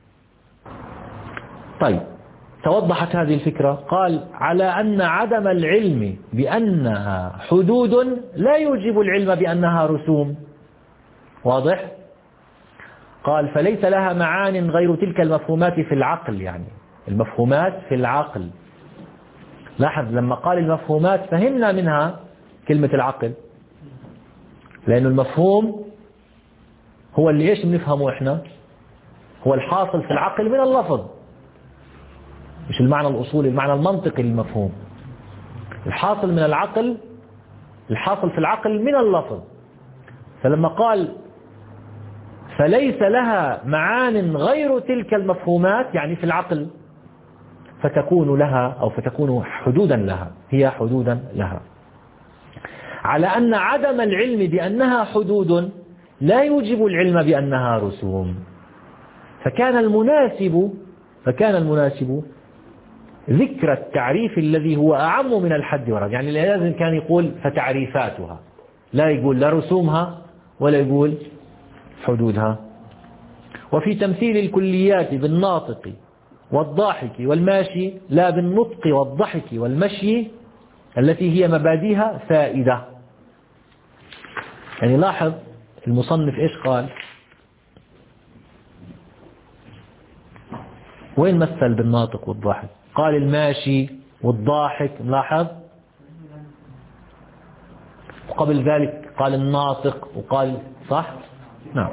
Speaker 1: طيب توضحت هذه الفكرة. قال على أن عدم العلم بأنها حدود لا يوجب العلم بأنها رسوم. واضح؟ قال فليس لها معان غير تلك المفهومات في العقل. يعني المفهومات في العقل. لاحظ لما قال المفهومات فهمنا منها كلمة العقل، لأن المفهوم هو اللي إيش بنفهمه إحنا؟ هو الحاصل في العقل من اللفظ، مش المعنى الأصولي، المعنى المنطقي للمفهوم. الحاصل من العقل الحاصل في العقل من اللفظ. فلما قال فليس لها معان غير تلك المفهومات يعني في العقل، فتكون لها أو فتكون حدودا لها، هي حدودا لها. على أن عدم العلم بأنها حدود لا يوجب العلم بأنها رسوم. فكان المناسب فكان المناسب ذكر التعريف الذي هو أعم من الحد والرد. يعني لازم كان يقول فتعريفاتها، لا يقول لا رسومها ولا يقول حدودها. وفي تمثيل الكليات بالناطق والضاحك والماشي لا بالنطق والضحك والمشي التي هي مبادئها فائدة. يعني لاحظ المصنف إيش قال؟ وين مثل بالناطق والضاحك؟ قال الماشي والضاحك، ملاحظ؟ وقبل ذلك قال الناطق وقال صح؟ نعم.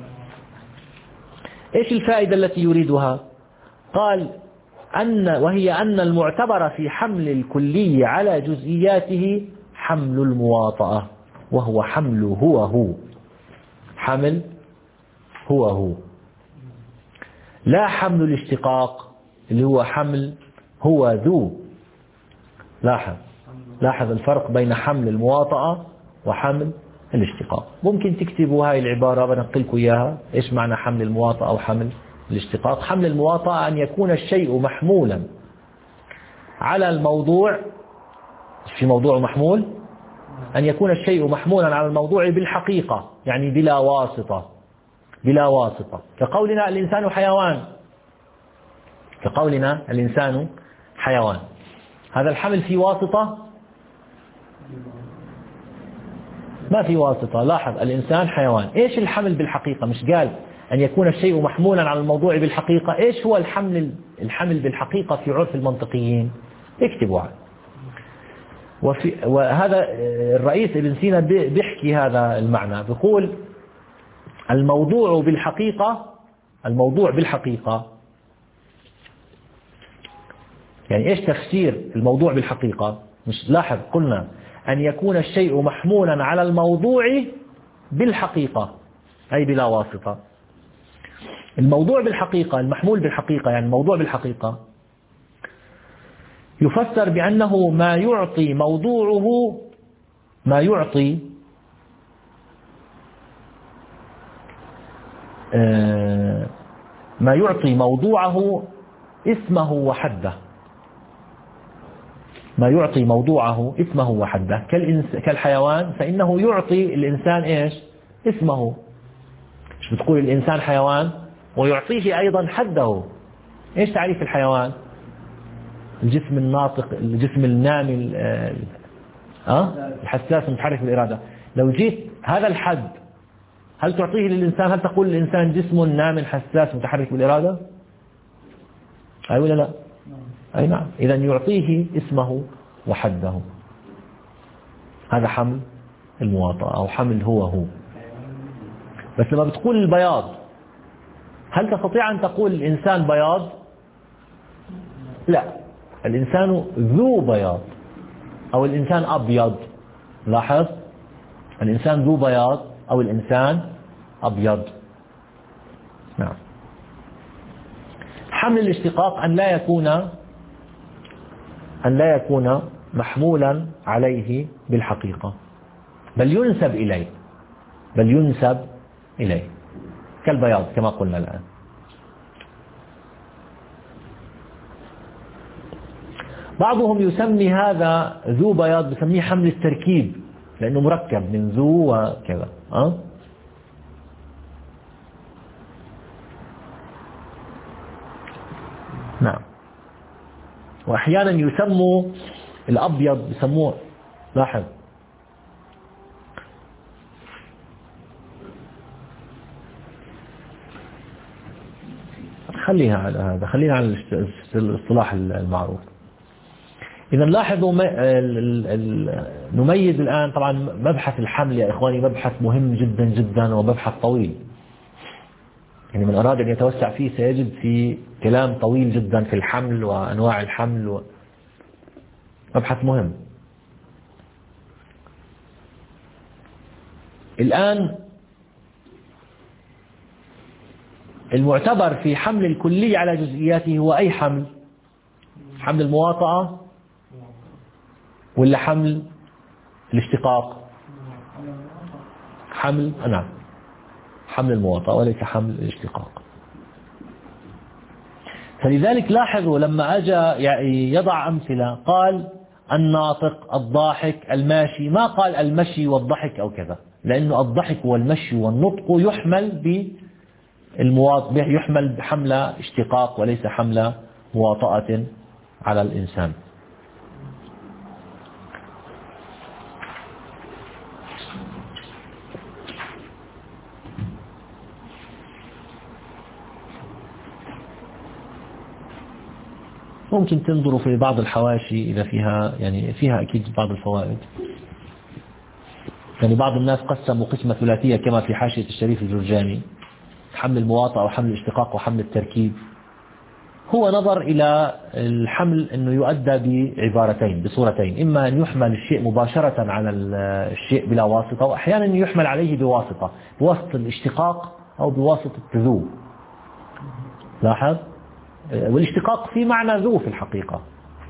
Speaker 1: إيش الفائدة التي يريدها؟ قال أن وهي أن المعتبر في حمل الكلي على جزئياته حمل المواطأة، وهو حمل هو هو حمل هو هو لا حمل الاشتقاق اللي هو حمل هو ذو. لاحظ لاحظ الفرق بين حمل المواطأة وحمل الاشتقاق. ممكن تكتبوا هاي العبارة بنقلكم إياها. إيش معنى حمل المواطأة أو حمل الاشتقاق؟ حمل المواطأة أن يكون الشيء محمولا على الموضوع، في موضوع محمول، أن يكون الشيء محمولا على الموضوع بالحقيقة، يعني بلا واسطة، بلا واسطة. كقولنا الإنسان حيوان، كقولنا الإنسان حيوان، هذا الحمل في واسطة؟ ما في واسطة. لاحظ الإنسان حيوان. إيش الحمل بالحقيقة؟ مش قال أن يكون الشيء محمولا على الموضوع بالحقيقة؟ إيش هو الحمل الحمل بالحقيقة في عرف المنطقيين؟ اكتبوا عنه. وفي وهذا الرئيس ابن سينا بيحكي هذا المعنى، بيقول الموضوع بالحقيقة، الموضوع بالحقيقة يعني إيش تفسير الموضوع بالحقيقة؟ مش لاحظ قلنا أن يكون الشيء محمولا على الموضوع بالحقيقة أي بلا واسطة. الموضوع بالحقيقة، المحمول بالحقيقة، يعني الموضوع بالحقيقة يفسر بأنه ما يعطي موضوعه، ما يعطي ما يعطي موضوعه اسمه وحده، ما يعطي موضوعه اسمه وحده. كالحيوان فإنه يعطي الإنسان إيش؟ اسمه. مش بتقول الإنسان حيوان ويعطيه أيضا حده. إيش تعريف الحيوان؟ الجسم الناطق، الجسم النامي، أه؟ الحساس المتحرك بالإرادة. لو جيت هذا الحد هل تعطيه للإنسان؟ هل تقول الإنسان جسم نام حساس متحرك بالإرادة؟ أي ولا لا؟ أي نعم. إذا يعطيه اسمه وحده. هذا حمل المواطأة أو حمل هو هو. بس لما بتقول البياض، هل تستطيع أن تقول الإنسان بياض؟ لا، الإنسان ذو بياض أو الإنسان أبيض. لاحظ الإنسان ذو بياض أو الإنسان أبيض. نعم. حمل الاشتقاق أن لا يكون أن لا يكون محمولا عليه بالحقيقة، بل ينسب إليه، بل ينسب إليه كالبياض كما قلنا الآن. بعضهم يسمي هذا ذو بياض، بسميه حمل التركيب لأنه مركب من ذو وكذا. أه؟ نعم. وأحيانا يسموا الأبيض يسموه، لاحظ خليها على هذا، خلينا على الاصطلاح المعروف. إذا لاحظوا نميز الآن. طبعا مبحث الحمل يا إخواني مبحث مهم جدا جدا ومبحث طويل، يعني من أراد أن يتوسع فيه سيجد في كلام طويل جدا في الحمل وأنواع الحمل و... مبحث مهم. الآن المعتبر في حمل الكلي على جزئياته هو أي حمل؟ حمل المواطأة ولا حمل الاشتقاق؟ حمل نعم حمل المواطأة وليس حمل الاشتقاق. فلذلك لاحظوا لما أجى يضع أمثلة قال الناطق، الضاحك، الماشي، ما قال المشي والضحك أو كذا، لأنه الضحك والمشي والنطق يحمل بالمواط... يحمل بحملة اشتقاق وليس حملة مواطأة على الإنسان. ممكن تنظروا في بعض الحواشي إذا فيها يعني فيها أكيد بعض الفوائد. يعني بعض الناس قسموا قسمة ثلاثية كما في حاشية الشريف الجرجاني، حمل المواطأة وحمل الاشتقاق وحمل التركيب. هو نظر إلى الحمل أنه يؤدى بعبارتين بصورتين، إما أن يحمل الشيء مباشرة على الشيء بلا واسطة، وأحيانا يحمل عليه بواسطة، بواسطة الاشتقاق أو بواسطة ذو. لاحظ، والاشتقاق في معنى ذو في الحقيقة.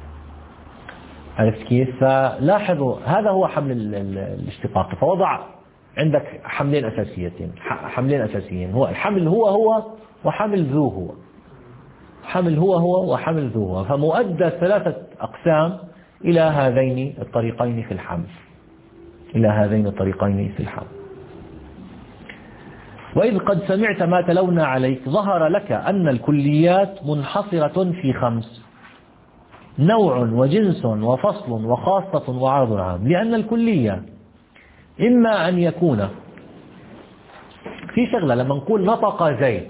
Speaker 1: عرفت كيف؟ فلاحظوا هذا هو حمل الاشتقاق. فوضع عندك حملين أساسيتين، حملين أساسيين، هو الحمل هو هو وحمل ذو هو. حمل هو هو وحمل ذو هو، فمؤدى ثلاثة أقسام إلى هذين الطريقين في الحمل، إلى هذين الطريقين في الحمل. وإذ قد سمعت ما تلونا عليك ظهر لك أن الكليات منحصرة في خمس: نوع وجنس وفصل وخاصة وعرض عام. لأن الكلية إما أن يكون في شغلة، لما نقول نطق زيد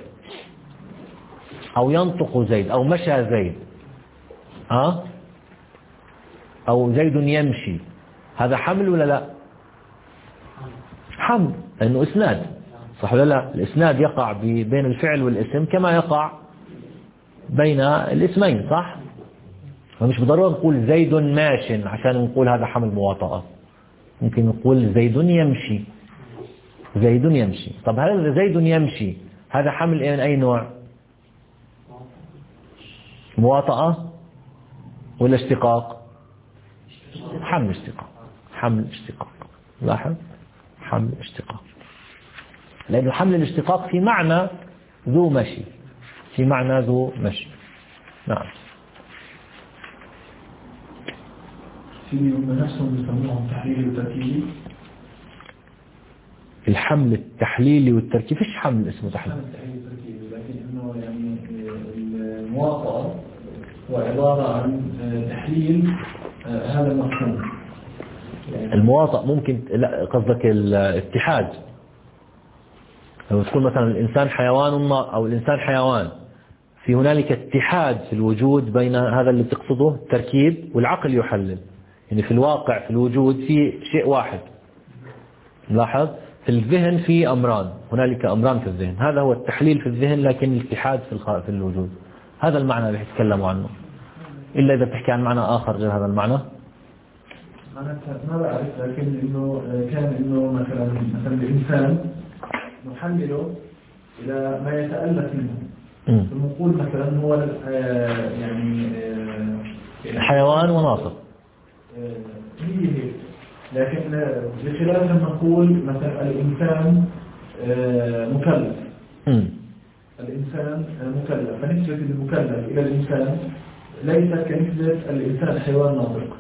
Speaker 1: أو ينطق زيد أو مشى زيد أه؟ أو زيد يمشي، هذا حمل ولا لا؟ حمل، لأنه إسناد، صح ولا لا؟ الإسناد يقع بين الفعل والاسم كما يقع بين الاسمين، صح؟ فمش بضرورة نقول زيد ماش عشان نقول هذا حمل مواطأة. ممكن نقول زيد يمشي، زيد يمشي. طب هل زيد يمشي هذا حمل من أي نوع؟ مواطأة ولا اشتقاق؟ حمل اشتقاق، حمل اشتقاق. لاحظ، حمل اشتقاق، لأنه حمل الاشتقاق في معنى ذو مشي، في معنى ذو مشي. نعم.
Speaker 2: في نفسهم يسموهم تحليلي وتركيبي.
Speaker 1: الحمل التحليلي والتركيبي، فيش حمل اسمه تحليل.
Speaker 2: التحليلي والتركيبي، لكن انه يعني المواطأة هو عبارة عن تحليل هذا المفهوم. يعني
Speaker 1: المواطأ ممكن، لا قصدك الاتحاد. لو تقول مثلا الإنسان حيوان أو الإنسان حيوان، في هنالك اتحاد في الوجود بين هذا اللي تقصده التركيب والعقل يحلل. يعني في الواقع في الوجود في شيء واحد. لاحظ، في الذهن في أمران، هنالك أمران في الذهن، هذا هو التحليل في الذهن، لكن الاتحاد في في الوجود. هذا المعنى اللي يتكلموا عنه، إلا إذا بتحكي عن معنى آخر غير هذا المعنى.
Speaker 2: أنا ما بعرف، لكن إنه كان إنه مثلا مثلا الإنسان نحلله إلى ما يتألف منه. فنقول مثلا هو يعني
Speaker 1: حيوان وناطق.
Speaker 2: هي هي، لكن بخلاف لما نقول مثلا الإنسان مكلف. الإنسان مكلف، فنسبة المكلف إلى الإنسان ليست كنسبة الإنسان حيوان ناطق.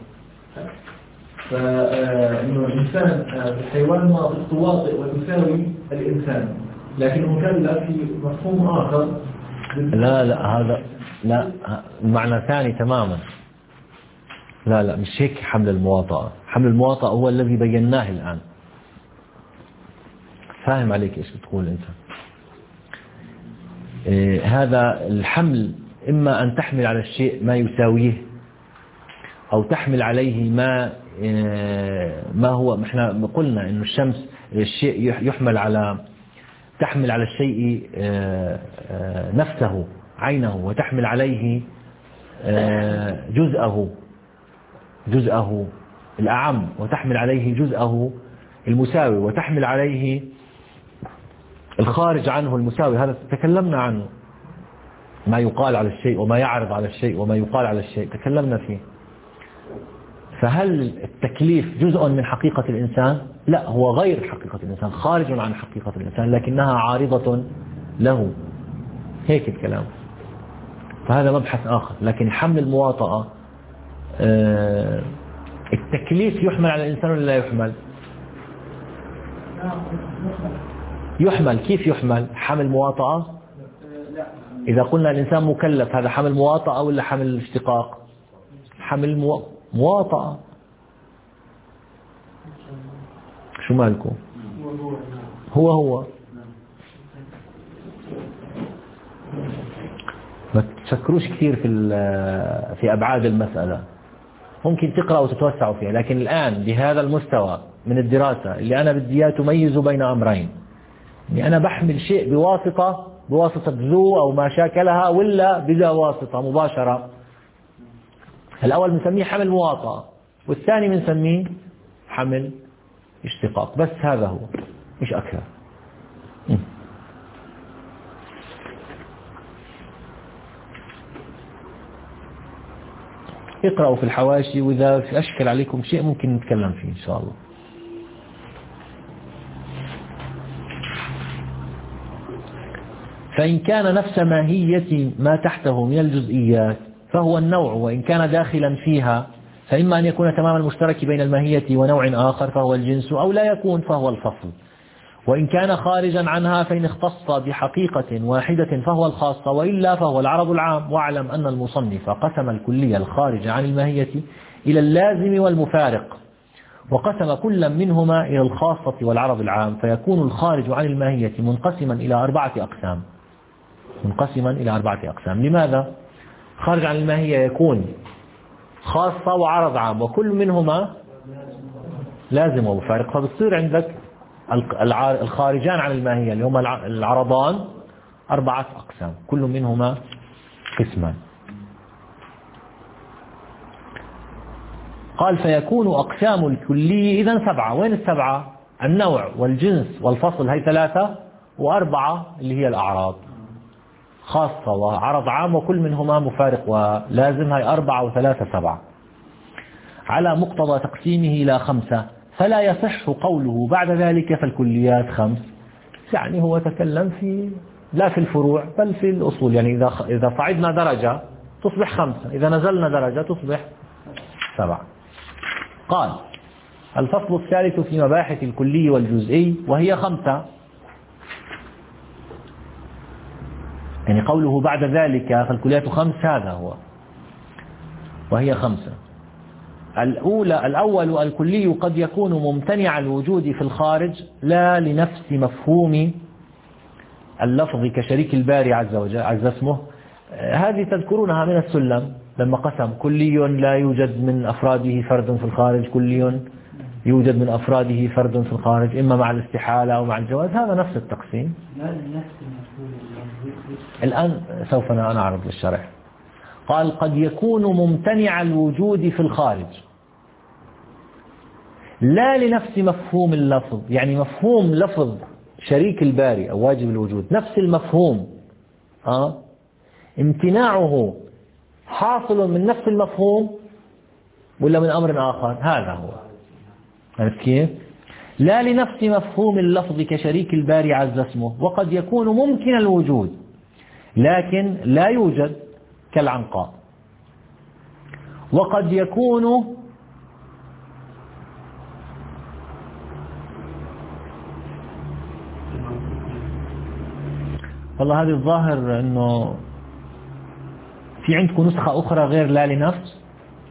Speaker 2: فإنه الإنسان الحيوان ناطق تواطئ وتساوي الإنسان، لكن المكلف في مفهوم آخر.
Speaker 1: لا لا هذا لا، معنى ثاني تماما. لا لا مش هيك. حمل المواطأة، حمل المواطأة هو الذي بيناه الآن. فاهم عليك إيش بتقول أنت؟ إيه هذا الحمل، إما أن تحمل على الشيء ما يساويه، أو تحمل عليه ما إيه ما هو. احنا قلنا إنه الشمس الشيء يحمل على، تحمل على الشيء إيه إيه نفسه عينه، وتحمل عليه إيه جزءه جزءه الأعم، وتحمل عليه جزءه المساوي، وتحمل عليه الخارج عنه المساوي. هذا تكلمنا عنه، ما يقال على الشيء وما يعرض على الشيء وما يقال على الشيء تكلمنا فيه. فهل التكليف جزء من حقيقة الإنسان؟ لا، هو غير حقيقة الإنسان، خارج عن حقيقة الإنسان، لكنها عارضة له. هيك الكلام. فهذا مبحث آخر. لكن حمل المواطأة آه التكليف يحمل على الإنسان ولا لا يحمل؟ يحمل. كيف يحمل؟ حمل مواطأة؟ إذا قلنا الإنسان مكلف هذا حمل مواطأة ولا حمل اشتقاق؟ حمل مو... مواطأة. شو مالكم؟ هو هو ما تفكروش كثير في في أبعاد المسألة، ممكن تقرأ وتتوسعوا فيها، لكن الآن بهذا المستوى من الدراسة اللي أنا بدي إياه تميز بين أمرين، يعني أنا بحمل شيء بواسطة بواسطة ذو أو ما شاكلها ولا بلا واسطة مباشرة. الأول بنسميه حمل مواطأة والثاني بنسميه حمل اشتقاق، بس هذا هو مش أكثر. اقرأوا في الحواشي، وإذا في أشكل عليكم شيء ممكن نتكلم فيه إن شاء الله. فإن كان نفس ماهية ما تحته من الجزئيات فهو النوع، وإن كان داخلا فيها فإما أن يكون تمام المشترك بين الماهية ونوع آخر فهو الجنس، أو لا يكون فهو الفصل. وإن كان خارجا عنها فإن اختص بحقيقة واحدة فهو الخاصة، وإلا فهو العرض العام. واعلم أن المصنف قسم الكلية الخارج عن الماهية إلى اللازم والمفارق، وقسم كل منهما إلى الخاصة والعرض العام، فيكون الخارج عن الماهية منقسما إلى أربعة أقسام. منقسما إلى أربعة أقسام. لماذا؟ خارج عن الماهية يكون خاصة وعرض عام، وكل منهما لازم ومفارق، فبتصير عندك الخارجان عن الماهية اللي هما العرضان أربعة أقسام، كل منهما قسمان. قال فيكون أقسام الكلي إذن سبعة. وين السبعة؟ النوع والجنس والفصل هي ثلاثة، وأربعة اللي هي الأعراض، خاصة وعرض عام وكل منهما مفارق ولازم، هي أربعة وثلاثة سبعة. على مقتضى تقسيمه إلى خمسة، فلا يصح قوله بعد ذلك فالكليات خمس. يعني هو تكلم في لا في الفروع بل في الأصول، يعني إذا إذا صعدنا درجة تصبح خمسة، إذا نزلنا درجة تصبح سبعة. قال الفصل الثالث في مباحث الكلي والجزئي وهي خمسة. يعني قوله بعد ذلك فالكليات خمس هذا هو، وهي خمسة. الأولى الأول الكلي قد يكون ممتنع الوجود في الخارج لا لنفس مفهوم اللفظ كشريك الباري عز وجل عز اسمه. هذه تذكرونها من السلم لما قسم كلي لا يوجد من أفراده فرد في الخارج، كلي يوجد من أفراده فرد في الخارج إما مع الاستحالة أو مع الجواز. هذا نفس التقسيم. الآن سوف أنا أعرض للشرح. قال قد يكون ممتنع الوجود في الخارج لا لنفس مفهوم اللفظ، يعني مفهوم لفظ شريك الباري أو واجب الوجود نفس المفهوم، آه امتناعه حاصل من نفس المفهوم ولا من أمر آخر؟ هذا هو. عرفت كيف؟ لا لنفس مفهوم اللفظ كشريك الباري عز اسمه. وقد يكون ممكن الوجود لكن لا يوجد كالعنقاء. وقد يكون والله هذه الظاهر انه في عندكم نسخة اخرى غير لا لنفس.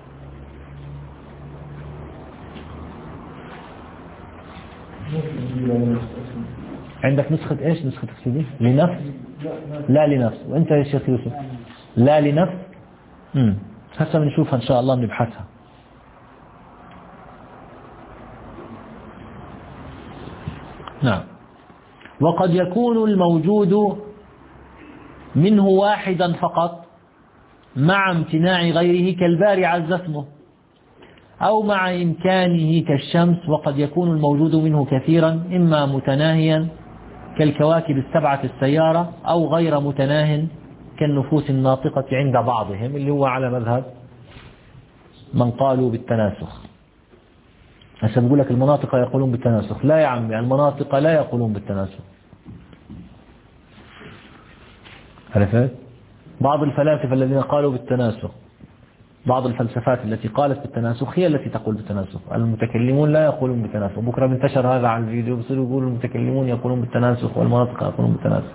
Speaker 1: عندك نسخة ايش؟ نسخة تفسيرية لنفس؟ لا لنفس. وانت يا شيخ يوسف لا لنفس. امم هسه بنشوفها ان شاء الله بنبحثها. نعم. وقد يكون الموجود منه واحدا فقط مع امتناع غيره كالباري عز اسمه، أو مع إمكانه كالشمس. وقد يكون الموجود منه كثيرا إما متناهيا كالكواكب السبعة السيارة، أو غير متناه كالنفوس الناطقة عند بعضهم، اللي هو على مذهب من قالوا بالتناسخ. هسه بقول لك المناطق يقولون بالتناسخ. لا يا عمي، المناطق لا يقولون بالتناسخ. عرفت؟ بعض الفلاسفة الذين قالوا بالتناسخ، بعض الفلسفات التي قالت بالتناسخ هي التي تقول بالتناسخ. المتكلمون لا يقولون بالتناسخ. بكرة انتشر هذا على الفيديو بصيروا يقولوا المتكلمون يقولون بالتناسخ والمناطق يقولون بالتناسخ.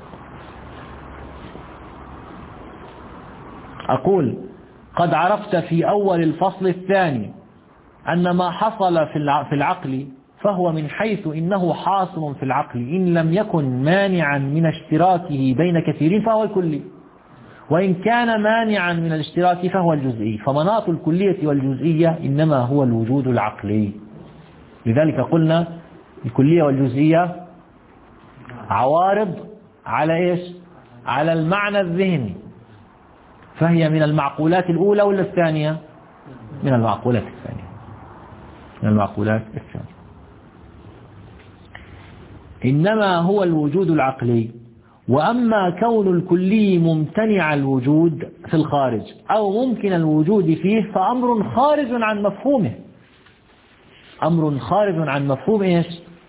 Speaker 1: أقول قد عرفت في أول الفصل الثاني أن ما حصل في العقل فهو من حيث إنه حاصل في العقل إن لم يكن مانعا من اشتراكه بين كثيرين فهو الكلي، وإن كان مانعا من الاشتراك فهو الجزئي. فمناط الكلية والجزئية إنما هو الوجود العقلي. لذلك قلنا الكلية والجزئية عوارض على إيش؟ على المعنى الذهني، فهي من المعقولات الأولى ولا الثانية؟ من المعقولات الثانية، من المعقولات الثانية. إنما هو الوجود العقلي. وأما كون الكلي ممتنع الوجود في الخارج أو ممكن الوجود فيه فأمر خارج عن مفهومه. أمر خارج عن مفهوم إيش؟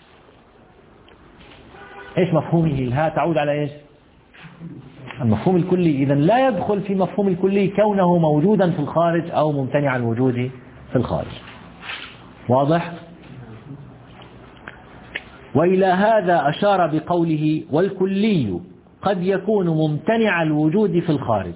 Speaker 1: إيش مفهومه؟ الهاء تعود على إيش؟ المفهوم الكلي. إذن لا يدخل في مفهوم الكلي كونه موجودا في الخارج أو ممتنع الوجود في الخارج. واضح؟ وإلى هذا أشار بقوله والكلي قد يكون ممتنع الوجود في الخارج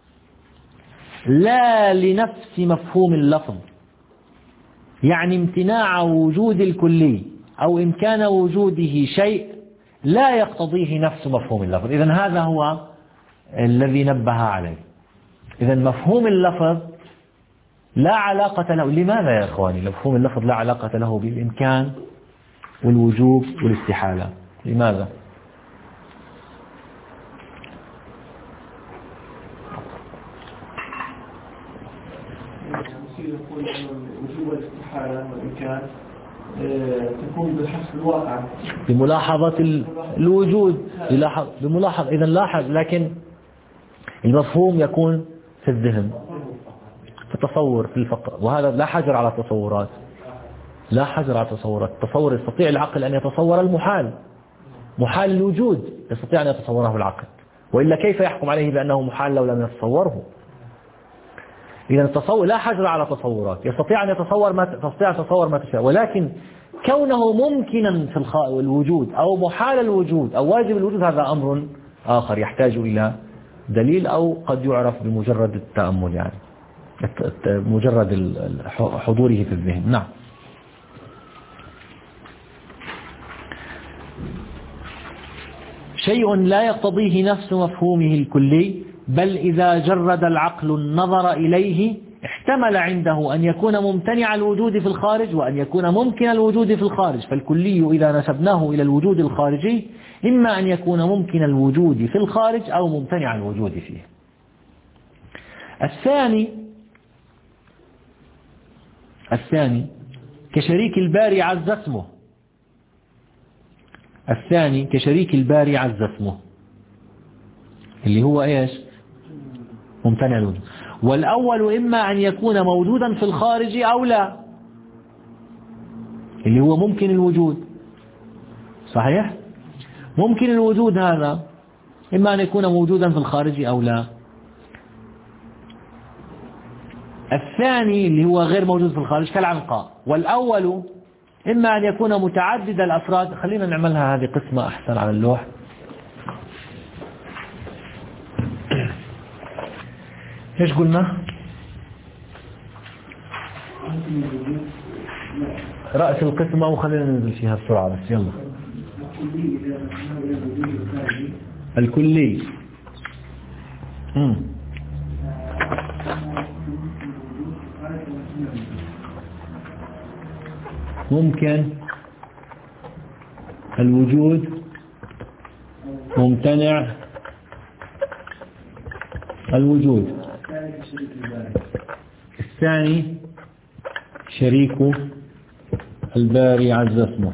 Speaker 1: لا لنفس مفهوم اللفظ، يعني امتناع وجود الكلي أو إمكان وجوده شيء لا يقتضيه نفس مفهوم اللفظ. إذن هذا هو الذي نبه عليه. إذن مفهوم اللفظ لا علاقة له. لماذا يا إخواني مفهوم اللفظ لا علاقة له بالإمكان والوجوب والاستحالة؟ لماذا؟
Speaker 2: يقول الوجوب والاستحالة والإمكان تكون بحسب الواقع
Speaker 1: بملاحظة الوجود، بملاحظة. إذا لاحظ، لكن المفهوم يكون في الذهن، في التصور، في الفقر. وهذا لا حجر على التصورات، لا حجر على التصورات. التصور يستطيع العقل أن يتصور المحال، محال الوجود يستطيع أن يتصوره العقل، وإلا كيف يحكم عليه بأنه محال لو لم يتصوره؟ إذا التصور لا حجر على التصورات، يستطيع أن يتصور ما تستطيع تصور ما تشاء، ولكن كونه ممكنا في الوجود أو محال الوجود أو واجب الوجود هذا أمر آخر يحتاج إلى دليل، أو قد يعرف بمجرد التأمل، يعني مجرد حضوره في الذهن. نعم. شيء لا يقتضيه نفس مفهومه الكلي، بل إذا جرد العقل النظر إليه احتمل عنده أن يكون ممتنع الوجود في الخارج وأن يكون ممكن الوجود في الخارج. فالكلي إذا نسبناه إلى الوجود الخارجي إما أن يكون ممكن الوجود في الخارج أو ممتنع الوجود فيه. الثاني الثاني كشريك الباري عز اسمه. الثاني كشريك الباري عز اسمه اللي هو إيش؟ ممتنع الوجود. والأول إما أن يكون موجودا في الخارج أو لا، اللي هو ممكن الوجود. صحيح؟ ممكن الوجود هذا إما أن يكون موجودا في الخارج أو لا. الثاني اللي هو غير موجود في الخارج كالعنقاء. والأول إما أن يكون متعدد الأفراد. خلينا نعملها هذه قسمة أحسن على اللوح. إيش قلنا؟ رأس القسمة وخلينا ننزل فيها بسرعة بس. يلا. الكلي مم. ممكن الوجود، ممتنع الوجود. الثاني شريك الباري عز اسمه،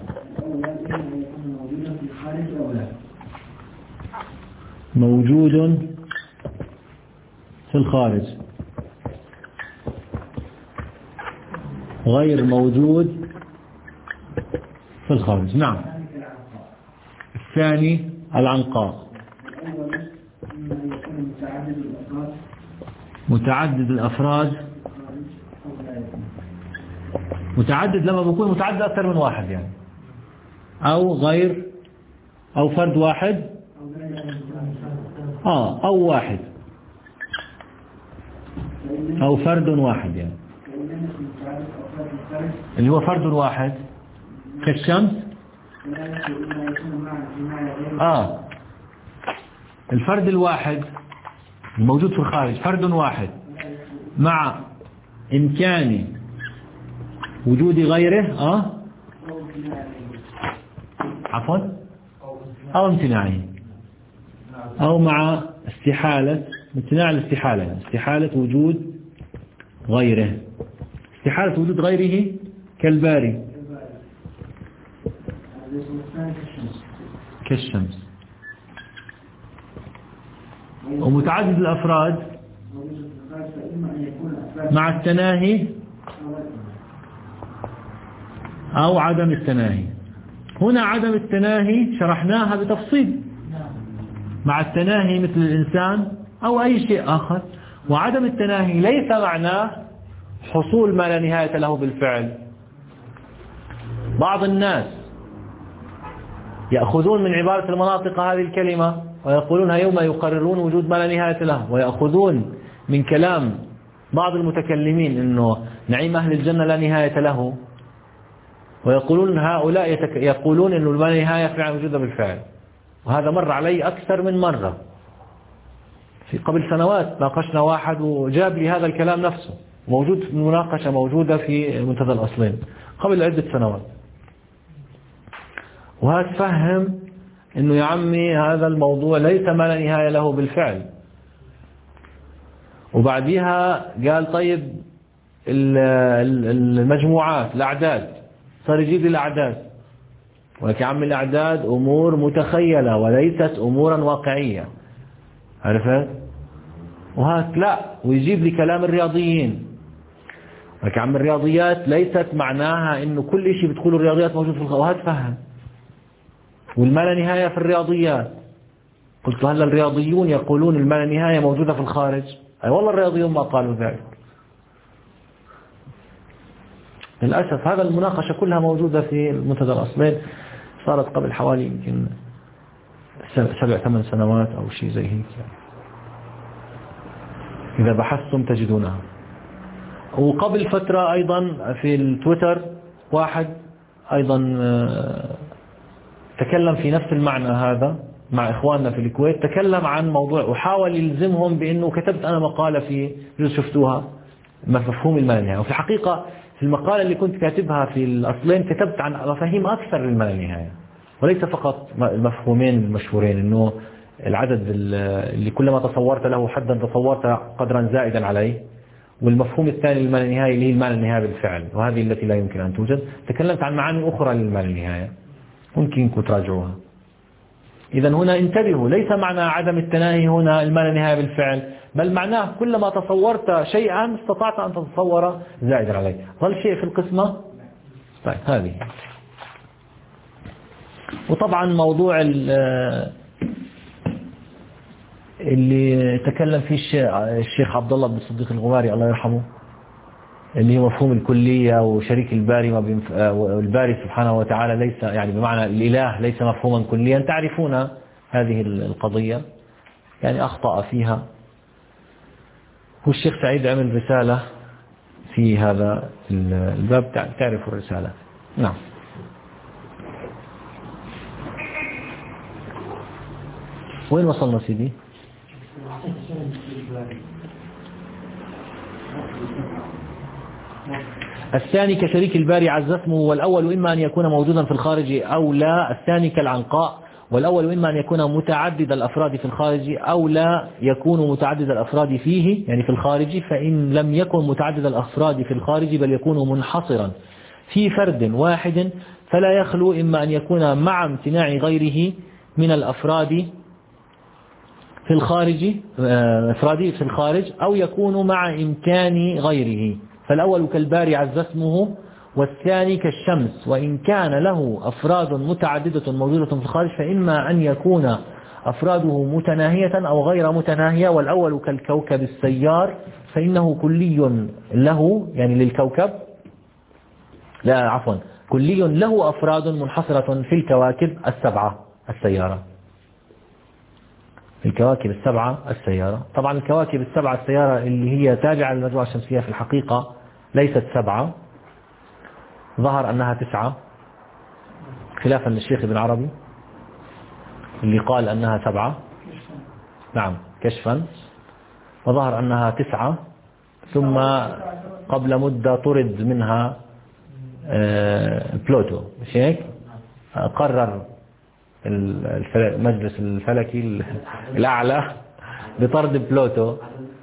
Speaker 1: موجود في الخارج غير موجود في الخارج. نعم. الثاني العنقاء
Speaker 2: متعدد الأفراد
Speaker 1: متعدد الأفراد متعدد لما بيكون متعدد أكثر من واحد يعني، أو غير أو فرد واحد آه أو واحد أو فرد واحد يعني، اللي هو فرد واحد كالشمس. آه الفرد الواحد الموجود في الخارج فرد واحد مع إمكان وجود غيره آه عفوا أو امتناعه، أو مع استحالة امتناع الاستحالة يعني استحالة وجود غيره، استحالة وجود غيره كالباري كالشمس. ومتعدد الأفراد مع التناهي أو عدم التناهي. هنا عدم التناهي شرحناها بتفصيل، مع التناهي مثل الإنسان أو أي شيء آخر. وعدم التناهي ليس معناه حصول ما لا نهاية له بالفعل. بعض الناس يأخذون من عبارة المناطق هذه الكلمة ويقولونها يوم يقررون وجود ما لا نهاية له، ويأخذون من كلام بعض المتكلمين أنه نعيم أهل الجنة لا نهاية له، ويقولون هؤلاء يتك... يقولون أنه ما لا نهاية فعلا وجودها بالفعل. وهذا مر علي أكثر من مرة. في قبل سنوات ناقشنا واحد وجاب لي هذا الكلام نفسه، موجود في مناقشة موجودة في منتدى الأصلين قبل عدة سنوات. وهذا فهم انه يا عمي هذا الموضوع ليس ما لا نهاية له بالفعل. وبعديها قال طيب المجموعات الأعداد، صار يجيب لي الأعداد، ولك يا عمي الأعداد أمور متخيلة وليست أمورا واقعية، عرفت؟ وهذا لا، ويجيب لي كلام الرياضيين، ولك يا عمي الرياضيات ليست معناها انه كل شيء بتقوله الرياضيات موجود في الخارج. وهذا فهم. والما لا نهاية في الرياضيات، قلت هل الرياضيون يقولون الما لا نهاية موجودة في الخارج؟ أي والله الرياضيون ما قالوا ذلك. للأسف هذا المناقشة كلها موجودة في منتدى الأصلين، صارت قبل حوالي يمكن سبع ثمان سنوات أو شيء زي هيك يعني. إذا بحثتم تجدونها. وقبل فترة أيضا في التويتر واحد أيضا تكلم في نفس المعنى هذا مع إخواننا في الكويت، تكلم عن موضوع وحاول يلزمهم بأنه كتبت أنا مقالة في شفتوها مفهوم المال النهائي. وفي الحقيقة في المقالة اللي كنت كاتبها في الأصلين كتبت عن مفاهيم أكثر للمال النهائي، وليس فقط المفهومين المشهورين أنه العدد اللي كلما تصورت له حدا تصورت قدرا زائدا عليه، والمفهوم الثاني للمال النهائي اللي هي المال النهائي بالفعل، وهذه التي لا يمكن أن توجد. تكلمت عن معاني أخرى للمال النهائي ممكن انكم تراجعوها. إذا هنا انتبهوا، ليس معنى عدم التناهي هنا المال النهائي بالفعل، بل معناه كلما تصورت شيئا استطعت أن تتصور زائدا عليه. ظل شيء في القسمة؟ طيب هذه. وطبعا موضوع اللي تكلم فيه الشيخ عبد الله بن الصديق الغماري الله يرحمه، اللي هو مفهوم الكلية وشريك الباري والباري سبحانه وتعالى ليس يعني بمعنى الإله ليس مفهوما كليا. تعرفون هذه القضية يعني أخطأ فيها. والشيخ سعيد عمل رسالة في هذا الباب، تعرفوا الرسالة. نعم. وين وصلنا سيدي؟ الثاني كشريك الباري عز اسمه، والأول إما أن يكون موجودا في الخارج أو لا. الثاني كالعنقاء، والأول إما أن يكون متعدد الأفراد في الخارج أو لا يكون متعدد الأفراد فيه يعني في الخارج. فإن لم يكن متعدد الأفراد في الخارج بل يكون منحصرا في فرد واحد فلا يخلو إما أن يكون مع امتناع غيره من الأفراد في الخارج أفراد في الخارج أو يكون مع إمكان غيره. فالأول كالباري عز اسمه، والثاني كالشمس وإن كان له أفراد متعددة موجودة في الخارج فإما أن يكون أفراده متناهية أو غير متناهية، والأول كالكوكب السيار فإنه كلي له، يعني للكوكب، لا عفوا كلي له أفراد منحصرة في الكواكب السبعة السيارة. الكواكب السبعة السيارة، طبعا الكواكب السبعة السيارة اللي هي تابعة للمجموعة الشمسية في الحقيقة ليست سبعة، ظهر أنها تسعة خلافا للشيخ ابن عربي اللي قال أنها سبعة، نعم كشفا، وظهر أنها تسعة، ثم قبل مدة طرد منها بلوتو، مش هيك؟ قرر المجلس الفلكي الأعلى بطرد بلوتو.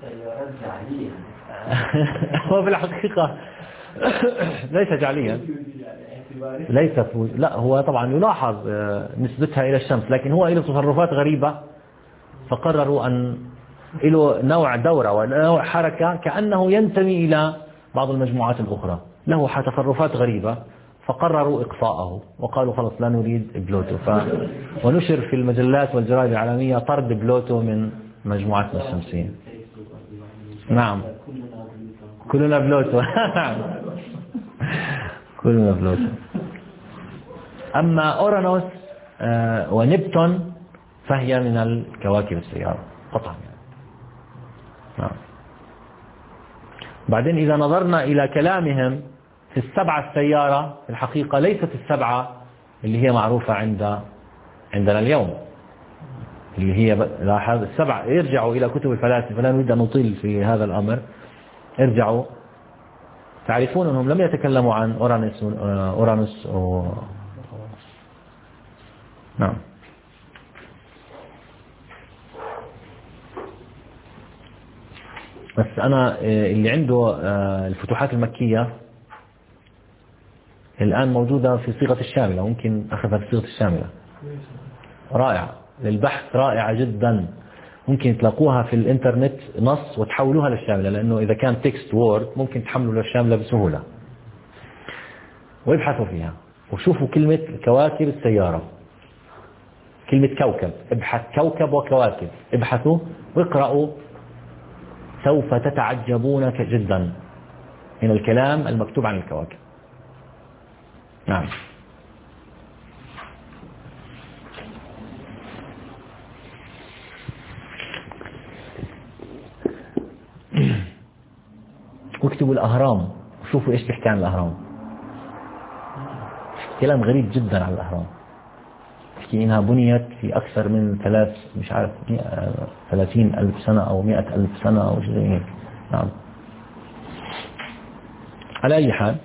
Speaker 1: هو في الحقيقة ليس جعليا، ليس لا هو طبعا يلاحظ نسبتها إلى الشمس، لكن هو له تصرفات غريبة، فقرروا أن له نوع دورة ونوع حركة كأنه ينتمي إلى بعض المجموعات الأخرى، له تصرفات غريبة، فقرروا إقصاءه وقالوا خلص لا نريد بلوتو، ف... ونشر في المجلات والجرائد العالمية طرد بلوتو من مجموعتنا الشمسية. نعم كلنا بلوتو. كلنا بلوتو. أما أورانوس ونبتون فهي من الكواكب السيارة قطعا يعني. نعم. بعدين إذا نظرنا إلى كلامهم في السبعة السيارة، في الحقيقة ليست السبعة اللي هي معروفة عند عندنا اليوم، اللي هي لاحظ السبعة. يرجعوا إلى كتب الفلاسفة، لا نريد أن نطيل في هذا الأمر، ارجعوا تعرفون أنهم لم يتكلموا عن أورانوس أورانوس و... نعم. بس أنا اللي عنده الفتوحات المكية الآن موجودة في صيغة الشاملة، ممكن أخذها في صيغة الشاملة، رائعة للبحث، رائعة جدا، ممكن تلاقوها في الانترنت نص وتحولوها للشاملة، لأنه إذا كان تكست وورد ممكن تحملوا للشاملة بسهولة، ويبحثوا فيها وشوفوا كلمة كواكب السيارة، كلمة كوكب، ابحث كوكب وكواكب، ابحثوا واقرأوا، سوف تتعجبون جدا من الكلام المكتوب عن الكواكب. نعم. واكتبوا الأهرام وشوفوا إيش بيحكي عن الأهرام، كلام غريب جدا عن الأهرام، بيحكي إنها بنيت في أكثر من ثلاث مش عارف ثلاثين ألف سنة أو مئة ألف سنة أو شيء هيك. نعم. على أي حال،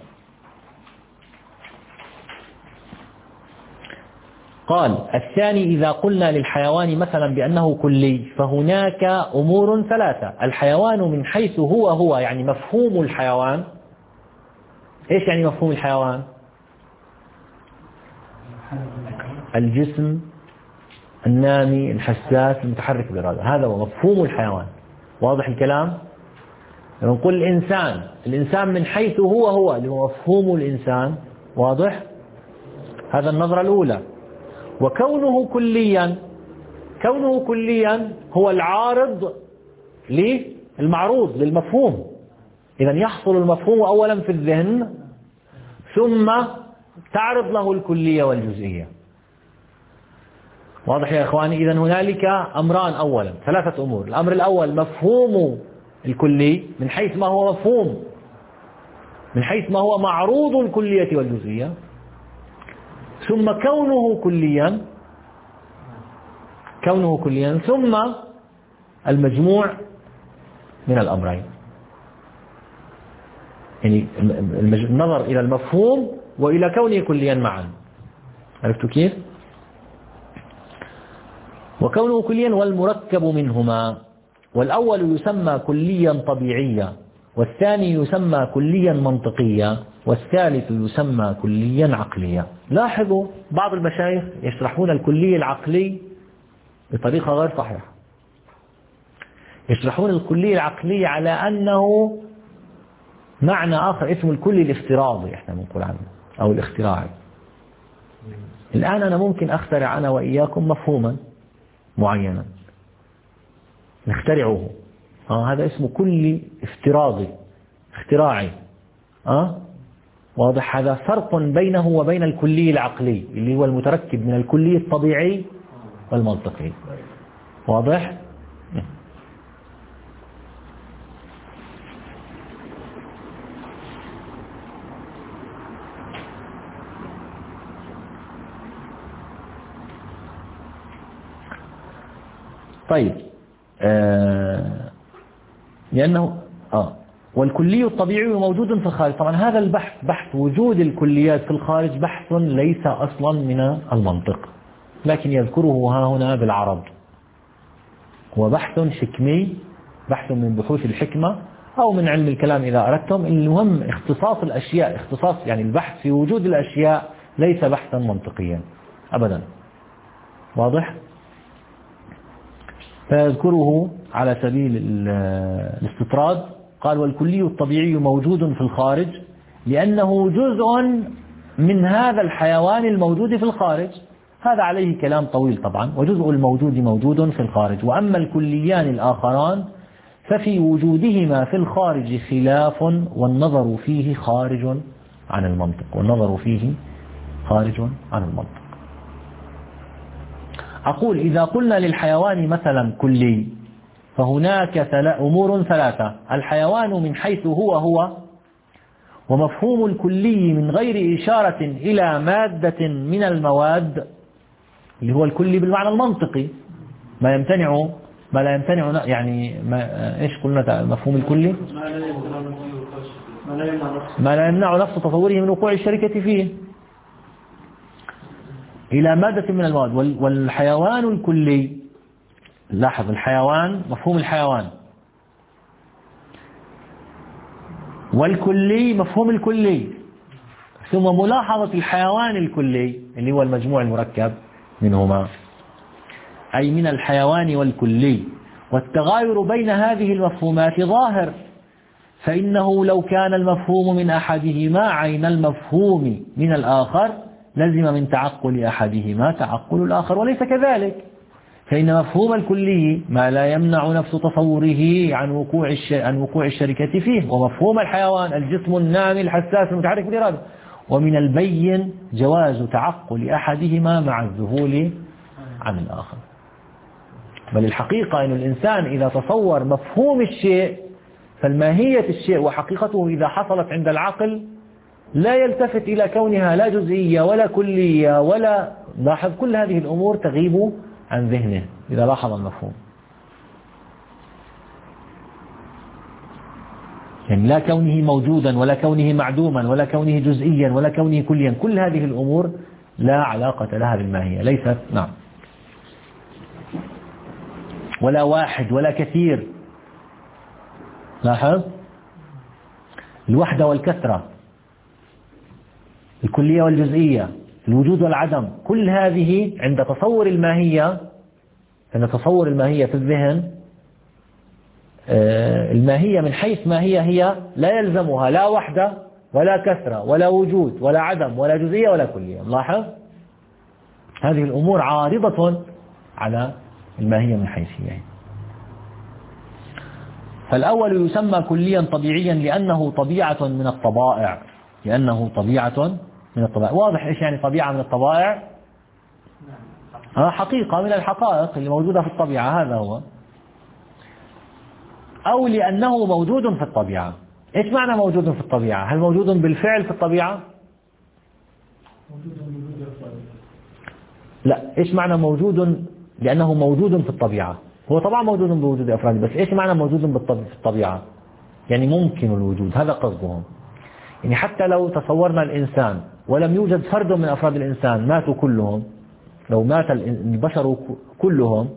Speaker 1: قال الثاني إذا قلنا للحيوان مثلا بأنه كلي فهناك أمور ثلاثة. الحيوان من حيث هو هو، يعني مفهوم الحيوان. إيش يعني مفهوم الحيوان؟ الجسم النامي الحساس المتحرك بالإرادة، هذا هو مفهوم الحيوان. واضح الكلام؟ لما نقول الإنسان، الإنسان من حيث هو هو اللي هو مفهوم الإنسان، واضح؟ هذا النظرة الأولى. وكونه كليا، كونه كليا هو العارض للمعروض للمفهوم. إذا يحصل المفهوم أولا في الذهن ثم تعرض له الكلية والجزئية. واضح يا إخواني؟ إذا هنالك أمران، أولا ثلاثة أمور. الأمر الأول مفهوم الكلي من حيث ما هو مفهوم، من حيث ما هو معروض الكلية والجزئية، ثم كونه كليا، كونه كليا ثم المجموع من الأمرين، يعني النظر إلى المفهوم وإلى كونه كليا معا. عرفتوا كيف؟ وكونه كليا والمركب منهما، والأول يسمى كليا طبيعيا، والثاني يسمى كليا منطقيا، والثالث يسمى كليا عقليا. لاحظوا بعض المشايخ يشرحون الكلي العقلي بطريقة غير صحيحة، يشرحون الكلي العقلي على أنه معنى آخر اسمه الكلي الافتراضي، احنا بنقول عنه، أو الاختراعي. الآن أنا ممكن أخترع أنا وإياكم مفهوما معينا نخترعه. آه هذا اسمه كلي افتراضي اختراعي. آه واضح؟ هذا فرق بينه وبين الكلي العقلي اللي هو المتركب من الكلي الطبيعي والمنطقي. واضح؟ طيب آه لأنه آه والكلي الطبيعي موجود في الخارج. طبعا هذا البحث بحث وجود الكليات في الخارج بحث ليس أصلا من المنطق، لكن يذكره ها هنا بالعرض. هو بحث حكمي، بحث من بحوث الحكمة أو من علم الكلام إذا أردتم. المهم اختصاص الأشياء، اختصاص يعني البحث في وجود الأشياء ليس بحثا منطقيا أبدا. واضح؟ فيذكره على سبيل الاستطراد. قال والكلي الطبيعي موجود في الخارج لأنه جزء من هذا الحيوان الموجود في الخارج. هذا عليه كلام طويل طبعا. وجزء الموجود موجود في الخارج. وأما الكليان الآخران ففي وجودهما في الخارج خلاف والنظر فيه خارج عن المنطق. والنظر فيه خارج عن المنطق. أقول إذا قلنا للحيوان مثلا كلي فهناك أمور ثلاثة: الحيوان من حيث هو هو، ومفهوم الكلي من غير إشارة إلى مادة من المواد اللي هو الكلي بالمعنى المنطقي، ما يمتنع ما لا يمتنع يعني ما إيش قلنا مفهوم الكلي؟ ما لا يمنع نفس تصوره من وقوع الشركة فيه إلى مادة من المواد. والحيوان الكلي، لاحظ الحيوان مفهوم الحيوان، والكلي مفهوم الكلي، ثم ملاحظة الحيوان الكلي اللي هو المجموع المركب منهما، أي من الحيوان والكلي. والتغاير بين هذه المفهومات ظاهر، فإنه لو كان المفهوم من أحدهما عين المفهوم من الآخر لزم من تعقل أحدهما تعقل الآخر، وليس كذلك، فإن مفهوم الكلي ما لا يمنع نفس تصوره عن وقوع عن وقوع الشركة فيه، ومفهوم الحيوان الجسم النامي الحساس المتحرك بالإرادة. ومن البين جواز تعقل أحدهما مع الذهول عن الآخر. بل الحقيقة أن الإنسان إذا تصور مفهوم الشيء فالماهية الشيء وحقيقته إذا حصلت عند العقل لا يلتفت إلى كونها لا جزئية ولا كلية ولا، لاحظ كل هذه الأمور تغيب عن ذهنه إذا لاحظ المفهوم. يعني لا كونه موجودا ولا كونه معدوما ولا كونه جزئيا ولا كونه كليا، كل هذه الأمور لا علاقة لها بالماهية، ليست نعم ولا واحد ولا كثير. لاحظ الوحدة والكثرة، الكلية والجزئية، الوجود والعدم، كل هذه عند تصور الماهية، عند تصور الماهية في الذهن، الماهية من حيث ما هي هي لا يلزمها لا وحدة ولا كثرة ولا وجود ولا عدم ولا جزئية ولا كلية. لاحظ هذه الأمور عارضة على الماهية من حيث هي. فالأول يسمى كليا طبيعيا لأنه طبيعة من الطبائع، لأنه طبيعة من الطبائع. واضح إيش يعني طبيعة من الطبائع؟ آه حقيقة من الحقائق اللي موجودة في الطبيعة، هذا هو. أو لأنه موجود في الطبيعة. إيش معنى موجود في الطبيعة؟ هل موجود بالفعل في الطبيعة؟ لا، إيش معنى موجود؟ لأنه موجود في الطبيعة. هو طبعا موجود بوجود أفراد، بس إيش معنى موجود في الطبيعة؟ يعني ممكن الوجود، هذا قصدهم. يعني حتى لو تصورنا الإنسان ولم يوجد فرد من أفراد الإنسان، ماتوا كلهم، لو مات البشر كلهم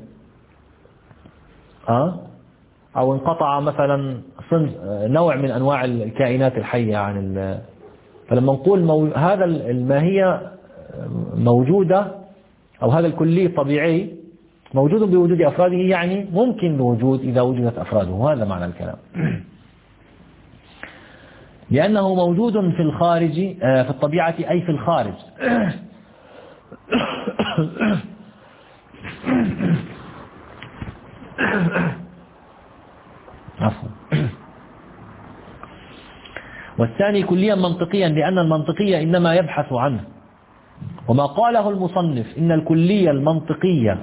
Speaker 1: أه؟ أو انقطع مثلا صنف نوع من أنواع الكائنات الحية عن ال... فلما نقول مو... هذا الماهية موجودة أو هذا الكلي الطبيعي موجود بوجود أفراده، يعني ممكن الوجود إذا وجدت أفراده، هذا معنى الكلام. لأنه موجود في الخارج، في الطبيعة أي في الخارج. عفوا. والثاني كليا منطقيا لأن المنطقية إنما يبحث عنه. وما قاله المصنف إن الكلية المنطقية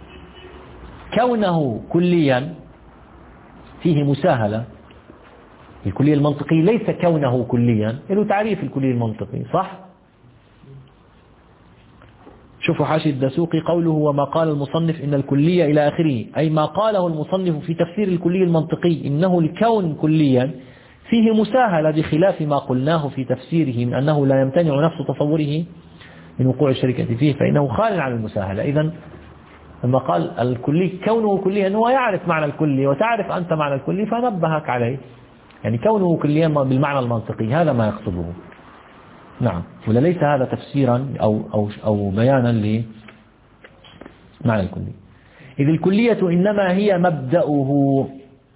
Speaker 1: كونه كليا فيه مساهلة. الكلية المنطقي ليس كونه كليا، له تعريف الكلية المنطقي صح؟ شوفوا حاشية الدسوقي قوله وما قال المصنف إن الكلية إلى آخره، أي ما قاله المصنف في تفسير الكلي المنطقي إنه الكون كليا فيه مساهلة بخلاف ما قلناه في تفسيره من أنه لا يمتنع نفس تصوره من وقوع الشركة فيه فإنه خال عن المساهلة. إذن لما قال الكلي كونه كليا هو يعرف معنى الكلي وتعرف أنت معنى الكلي فنبهك عليه، يعني كونه كليا بالمعنى المنطقي هذا ما يقصده. نعم، ولا ليس هذا تفسيرا أو, أو, أو بيانا لمعنى الكلي. إذ الكلية إنما هي مبدأه،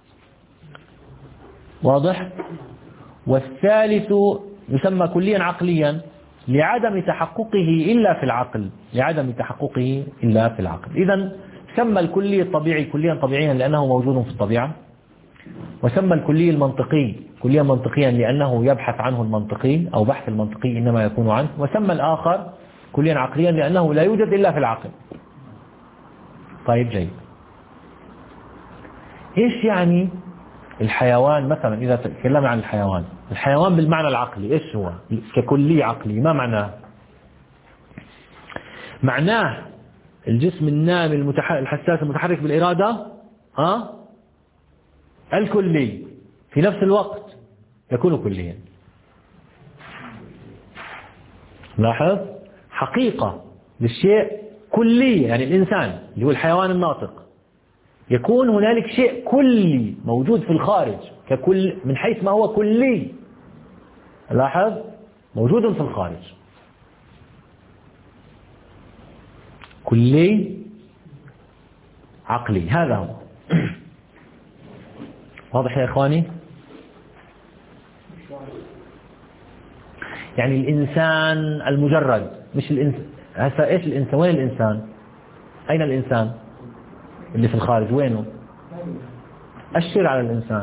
Speaker 1: واضح؟ والثالث يسمى كليا عقليا لعدم تحققه إلا في العقل، لعدم تحققه إلا في العقل. إذن سمى الكلي الطبيعي كليا طبيعيا لأنه موجود في الطبيعة، وسمى الكلي المنطقي كليا منطقيا لأنه يبحث عنه المنطقي أو بحث المنطقي إنما يكون عنه، وسمى الآخر كليا عقليا لأنه لا يوجد إلا في العقل. طيب جيد. إيش يعني الحيوان مثلا؟ إذا تكلمنا عن الحيوان، الحيوان بالمعنى العقلي إيش هو ككلي عقلي؟ ما معناه؟ معناه الجسم النامي الحساس المتحرك بالإرادة ها الكلي في نفس الوقت يكون كليا. لاحظ حقيقة للشيء كلي، يعني الإنسان اللي هو الحيوان الناطق يكون هنالك شيء كلي موجود في الخارج ككل من حيث ما هو كلي. لاحظ موجود في الخارج كلي عقلي، هذا هو. واضح يا إخواني؟ يعني الإنسان المجرد مش الإنسان. هسا إيش الإنسان؟ وين الإنسان؟ أين الإنسان اللي في الخارج؟ وينه؟ أشر على الإنسان.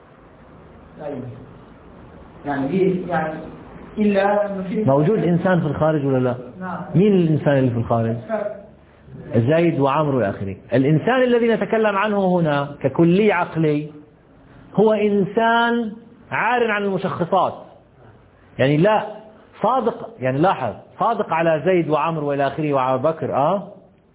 Speaker 2: يعني يعني إلا
Speaker 1: موجود إنسان في الخارج ولا لا؟ مين الإنسان اللي في الخارج؟ زيد وعمر وآخره. الإنسان الذي نتكلم عنه هنا ككلي عقلي هو إنسان عار عن المشخصات، يعني لا صادق، يعني لاحظ صادق على زيد وعمر وإلى آخره وعلى بكر آه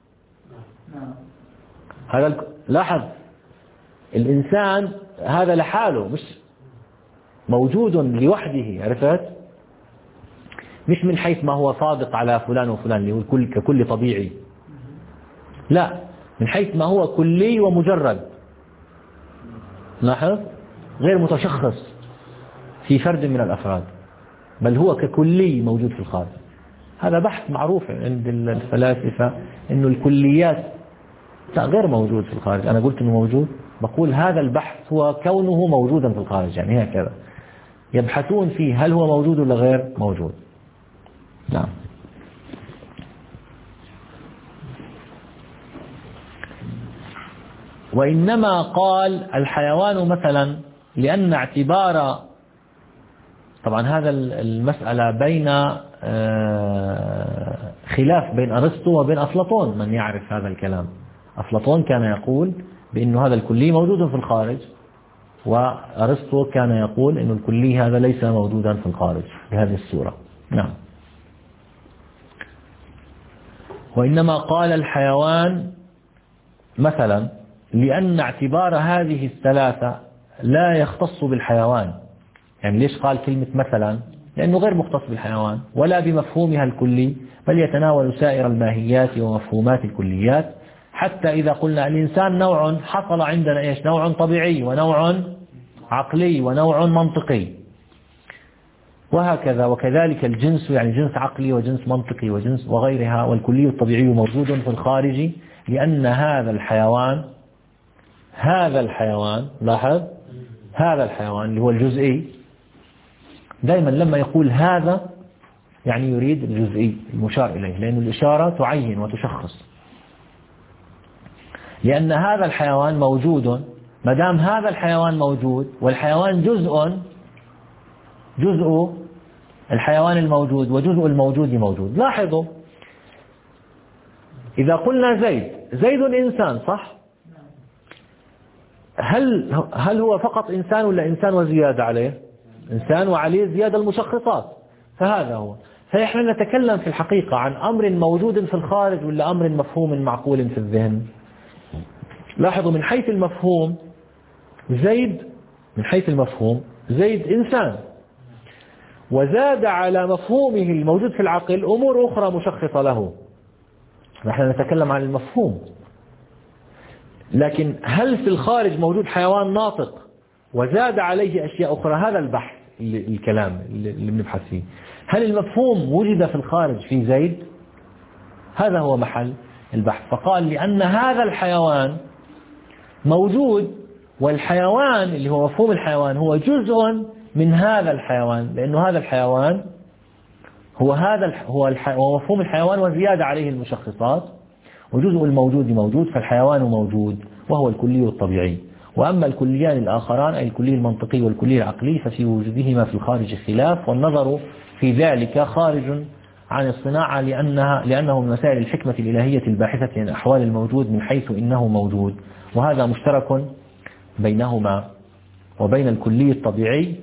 Speaker 1: هذا ال... لاحظ الإنسان هذا لحاله مش موجود لوحده، عرفت؟ مش من حيث ما هو صادق على فلان وفلان اللي هو الكل ككل طبيعي، لا من حيث ما هو كلي ومجرد. لاحظ غير متشخص في فرد من الأفراد، بل هو ككلي موجود في الخارج. هذا بحث معروف عند الفلاسفة إنه الكليات غير موجود في الخارج. أنا قلت إنه موجود، بقول هذا البحث هو كونه موجودا في الخارج، يعني هكذا يبحثون فيه هل هو موجود ولا غير موجود. نعم. وإنما قال الحيوان مثلا لأن اعتبار، طبعا هذا المسألة بين خلاف بين أرسطو وبين أفلاطون، من يعرف هذا الكلام. أفلاطون كان يقول بأن هذا الكلي موجود في الخارج، وأرسطو كان يقول أن الكلي هذا ليس موجودا في الخارج بهذه الصورة. نعم. وإنما قال الحيوان مثلا لأن اعتبار هذه الثلاثة لا يختص بالحيوان. يعني ليش قال كلمة مثلا؟ لأنه غير مختص بالحيوان ولا بمفهومها الكلي، بل يتناول سائر الماهيات ومفهومات الكليات. حتى إذا قلنا الإنسان نوع، حصل عندنا إيش؟ نوع طبيعي ونوع عقلي ونوع منطقي، وهكذا. وكذلك الجنس، يعني جنس عقلي وجنس منطقي وجنس وغيرها. والكلي الطبيعي موجود في الخارج لأن هذا الحيوان هذا الحيوان لاحظ هذا الحيوان اللي هو الجزئي، دائما لما يقول هذا يعني يريد الجزئي المشار إليه، لأن الإشارة تعين وتشخص. لأن هذا الحيوان موجود، ما دام هذا الحيوان موجود والحيوان جزء جزء الحيوان الموجود وجزء الموجود موجود. لاحظوا إذا قلنا زيد، زيد إنسان صح؟ هل هل هو فقط إنسان ولا إنسان وزيادة عليه؟ إنسان وعليه زيادة المشخصات، فهذا هو. فإحنا نتكلم في الحقيقة عن أمر موجود في الخارج ولا أمر مفهوم معقول في الذهن. لاحظوا من حيث المفهوم زيد، من حيث المفهوم زيد إنسان، وزاد على مفهومه الموجود في العقل أمور أخرى مشخصة له. نحن نتكلم عن المفهوم. لكن هل في الخارج موجود حيوان ناطق وزاد عليه أشياء أخرى؟ هذا البحث، الكلام اللي بنبحث فيه. هل المفهوم وجد في الخارج في زيد؟ هذا هو محل البحث. فقال لأن هذا الحيوان موجود، والحيوان اللي هو مفهوم الحيوان هو جزء من هذا الحيوان، لأنه هذا الحيوان هو هذا هو هو مفهوم الحيوان وزيادة عليه المشخصات، وجزء الموجود موجود، فالحيوان موجود وهو الكلي الطبيعي. وأما الكليان الآخران أي الكلي المنطقي والكلي العقلي ففي وجودهما في الخارج خلاف، والنظر في ذلك خارج عن الصناعة، لأنها لأنه من مسائل الحكمة الإلهية الباحثة عن أحوال الموجود من حيث إنه موجود، وهذا مشترك بينهما وبين الكلي الطبيعي،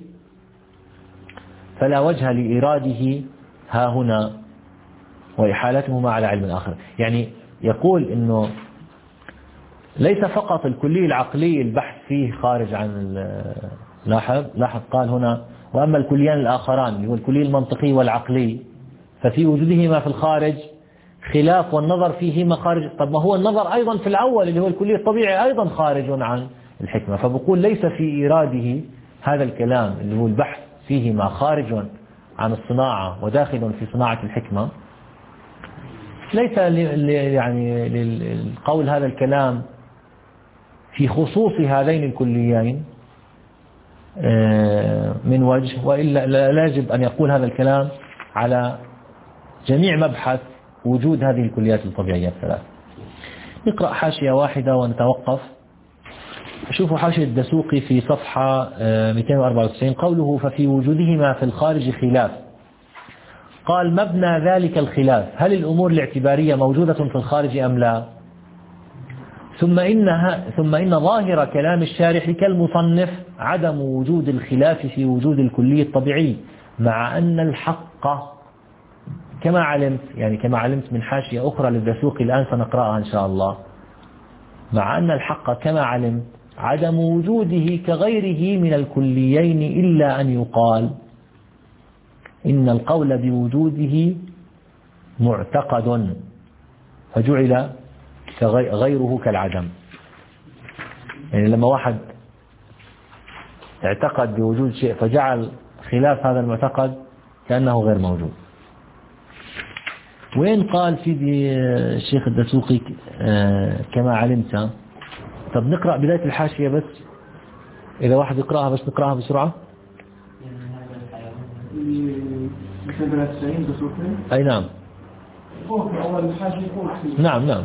Speaker 1: فلا وجه لإراده ها هنا وإحالتهما على علم آخر. يعني يقول إنه ليس فقط الكلي العقلي البحث فيه خارج عن، لاحظ لاحظ قال هنا وأما الكليان الآخران اللي هو الكلي المنطقي والعقلي ففي وجودهما في الخارج خلاف، والنظر فيهما خارج. طب ما هو النظر أيضا في الأول اللي هو الكلي الطبيعي أيضا خارج عن الحكمة. فبقول ليس في إيراده هذا الكلام اللي هو البحث فيهما خارج عن الصناعة وداخل في صناعة الحكمة، ليس يعني للقول هذا الكلام في خصوص هذين الكليين من وجه، وإلا لا يجب أن يقول هذا الكلام على جميع مبحث وجود هذه الكليات الطبيعية الثلاث. نقرأ حاشية واحدة ونتوقف. شوفوا حاشية الدسوقي في صفحة مئتين وأربعة وتسعين، قوله ففي وجودهما في الخارج خلاف. قال مبنى ذلك الخلاف هل الأمور الاعتبارية موجودة في الخارج أم لا؟ ثم إنها ثم إن ظاهر كلام الشارح كالمصنف عدم وجود الخلاف في وجود الكلي الطبيعي، مع أن الحق كما علمت، يعني كما علمت من حاشية أخرى للدسوقي الآن سنقرأها إن شاء الله، مع أن الحق كما علمت عدم وجوده كغيره من الكليين، إلا أن يقال إن القول بوجوده معتقد فجعل غيره كالعدم. يعني لما واحد اعتقد بوجود شيء فجعل خلاف هذا المعتقد كأنه غير موجود. وين قال سيدي الشيخ الدسوقي كما علمت؟ طب نقرأ بداية الحاشية بس، إذا واحد يقرأها بس نقرأها بسرعة. أي نعم. نعم نعم.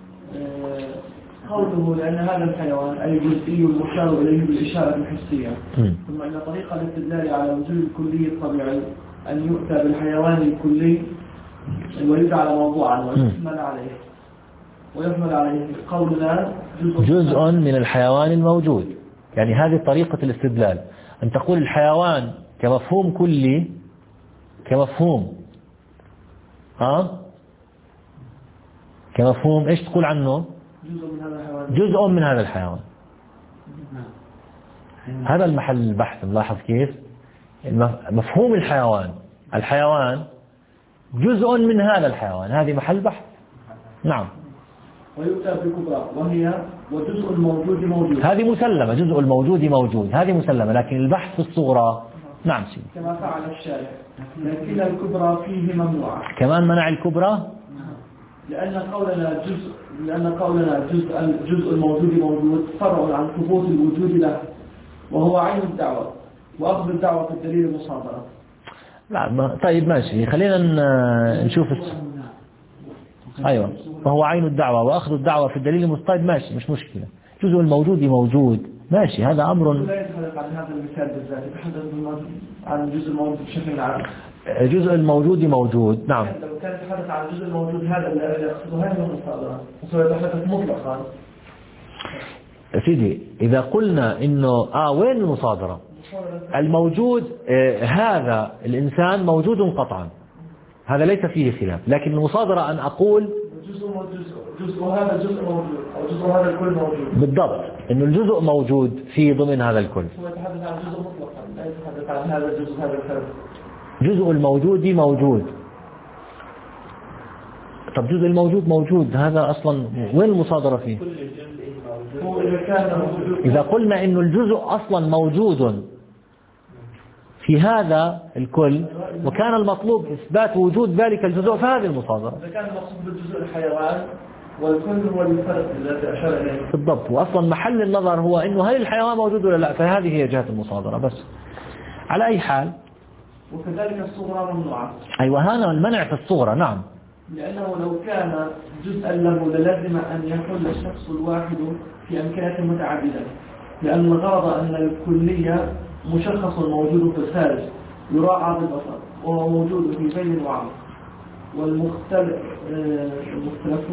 Speaker 2: قوله لأن هذا الحيوان أي جزئي المشار إليه بالإشارة الحسية. ثم إن طريقة الاستدلال على وجود الكلي الطبيعي أن يؤتى بالحيوان الكلي ويجعل موضوعا ويحمل عليه ويحمل عليه قولنا
Speaker 1: جزء من الحيوان الموجود. يعني هذه طريقة الاستدلال، أن تقول الحيوان كمفهوم كلي، كمفهوم ها كمفهوم إيش تقول عنه؟
Speaker 2: جزء من هذا الحيوان.
Speaker 1: جزء من هذا الحيوان. هذا المحل البحث. نلاحظ كيف مفهوم الحيوان، الحيوان جزء من هذا الحيوان، هذه محل بحث. نعم.
Speaker 2: ويؤتى بالكبرى وهي وجزء الموجود موجود،
Speaker 1: هذه مسلمة، جزء الموجود موجود، هذه مسلمة. لكن البحث في الصغرى نعم سيدي
Speaker 2: كما فعل الشارع، لكن الكبرى فيه ممنوعة.
Speaker 1: كمان منع الكبرى
Speaker 2: لأن قولنا جزء لأن قولنا جزء جزء الموجود موجود فرع عن ثبوت الوجود له، وهو عين الدعوة، وأخذ الدعوة في الدليل المصادرة.
Speaker 1: لا ما طيب ماشي، خلينا نشوف أيوة، فهو عين الدعوة، وأخذ الدعوة في الدليل المستند ماشي، مش مشكلة. الجزء الموجود موجود ماشي، هذا أمر.
Speaker 2: لا يتحدث عن هذا المثال بالذات، يتحدث عن الجزء الموجود بشكل عام.
Speaker 1: الجزء الموجود موجود، نعم.
Speaker 2: لو كان يتحدث عن الجزء الموجود هذا الذي يقصده هذه المصادرة، وسيتحدث مطلقا.
Speaker 1: سيدي إذا قلنا إنه آه وين المصادرة؟ الموجود آه هذا الإنسان موجود قطعا، هذا ليس فيه خلاف، لكن المصادرة أن أقول
Speaker 2: جزء جزء هذا الجزء موجود أو جزء هذا الكل موجود.
Speaker 1: بالضبط، إنه الجزء موجود في ضمن هذا الكل.
Speaker 2: هو يتحدث عن جزء مطلقا، لا يتحدث عن هذا الجزء هذا الفرد.
Speaker 1: جزء الموجود موجود. طب جزء الموجود موجود، هذا أصلا وين المصادرة فيه؟
Speaker 2: هو إذا كان موجود،
Speaker 1: إذا قلنا إنه الجزء أصلا موجود في هذا الكل، وكان المطلوب إثبات وجود ذلك الجزء، فهذه المصادرة.
Speaker 2: إذا كان المقصود بالجزء الحيوان والكل هو الفرد الذي أشار إليه.
Speaker 1: بالضبط، وأصلا محل النظر هو إنه هل الحيوان موجود ولا لا، فهذه هي جهة المصادرة بس. على أي حال،
Speaker 2: وكذلك الصغرى ممنوعة.
Speaker 1: أيوة، هذا المنع في الصغرى، نعم.
Speaker 2: لأنه لو كان جزءا له للازم أن يحل الشخص الواحد في أمكنة متعددة، لأن الغرض أن الكلية مشخص موجود في الخارج يراعى بالبصر، وهو موجود في بين وعمق، والمختلف المختلف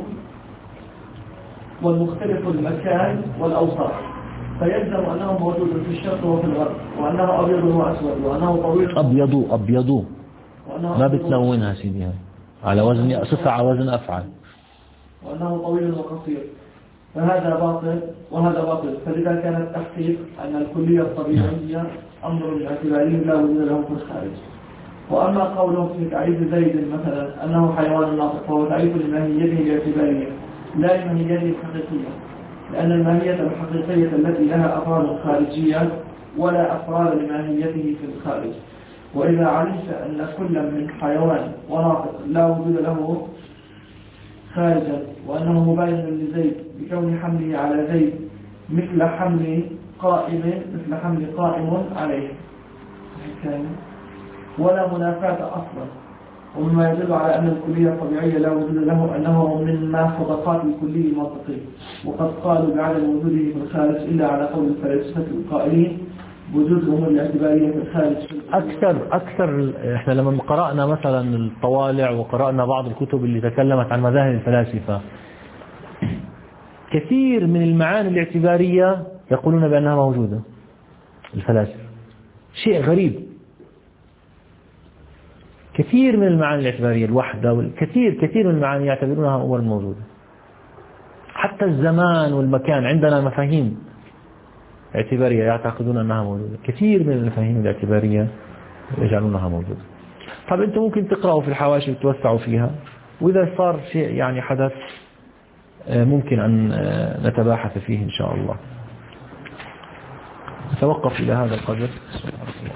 Speaker 2: والمختلف المكان والأوصاف، فيلزم أنه موجود في الشرق وفي الغرب، وأنه أبيض وأسود، وأنه طويل
Speaker 1: أبيض أبيض ما بتلونها سيدي، على وزن صفة على وزن أفعل،
Speaker 2: وأنه طويل وقصير، فهذا باطل وهذا باطل. فلذا كان التحقيق أن الكلية الطبيعية أمر اعتباري لا وجود له في الخارج. وأما قوله في تعريف زيد مثلا أنه حيوان ناطق، فهو تعريف لماهيته الاعتبارية لا لماهيته الحقيقية، لأن الماهية الحقيقية التي لها أفراد خارجية ولا أفراد لماهيته في الخارج. وإذا علمت أن كل من حيوان وناطق لا وجود له خارجا، وأنه مباين لزيد بكون حمله على زيد مثل حمل قائم مثل حمل قائم عليه، ولا منافاة أصلا. ومما يدل على أن الكلية الطبيعية لا وجود له أنه من ما صدقات الكلي المنطقي، وقد قالوا بعدم وجوده في الخارج إلا على قول الفلاسفة القائلين وجود الأمور الاعتبارية في الخارج.
Speaker 1: أكثر أكثر إحنا لما قرأنا مثلا الطوالع وقرأنا بعض الكتب اللي تكلمت عن مذاهب الفلاسفة، كثير من المعاني الاعتبارية يقولون بأنها موجودة الفلاسفة، شيء غريب. كثير من المعاني الاعتبارية، الوحدة والكثير كثير من المعاني يعتبرونها أمور موجودة. حتى الزمان والمكان عندنا مفاهيم اعتبارية يعتقدون أنها موجودة، كثير من المفاهيم الاعتبارية يجعلونها موجودة. طب أنتم ممكن تقرأوا في الحواشي وتوسعوا فيها، وإذا صار شيء يعني حدث ممكن أن نتباحث فيه إن شاء الله. نتوقف إلى هذا القدر.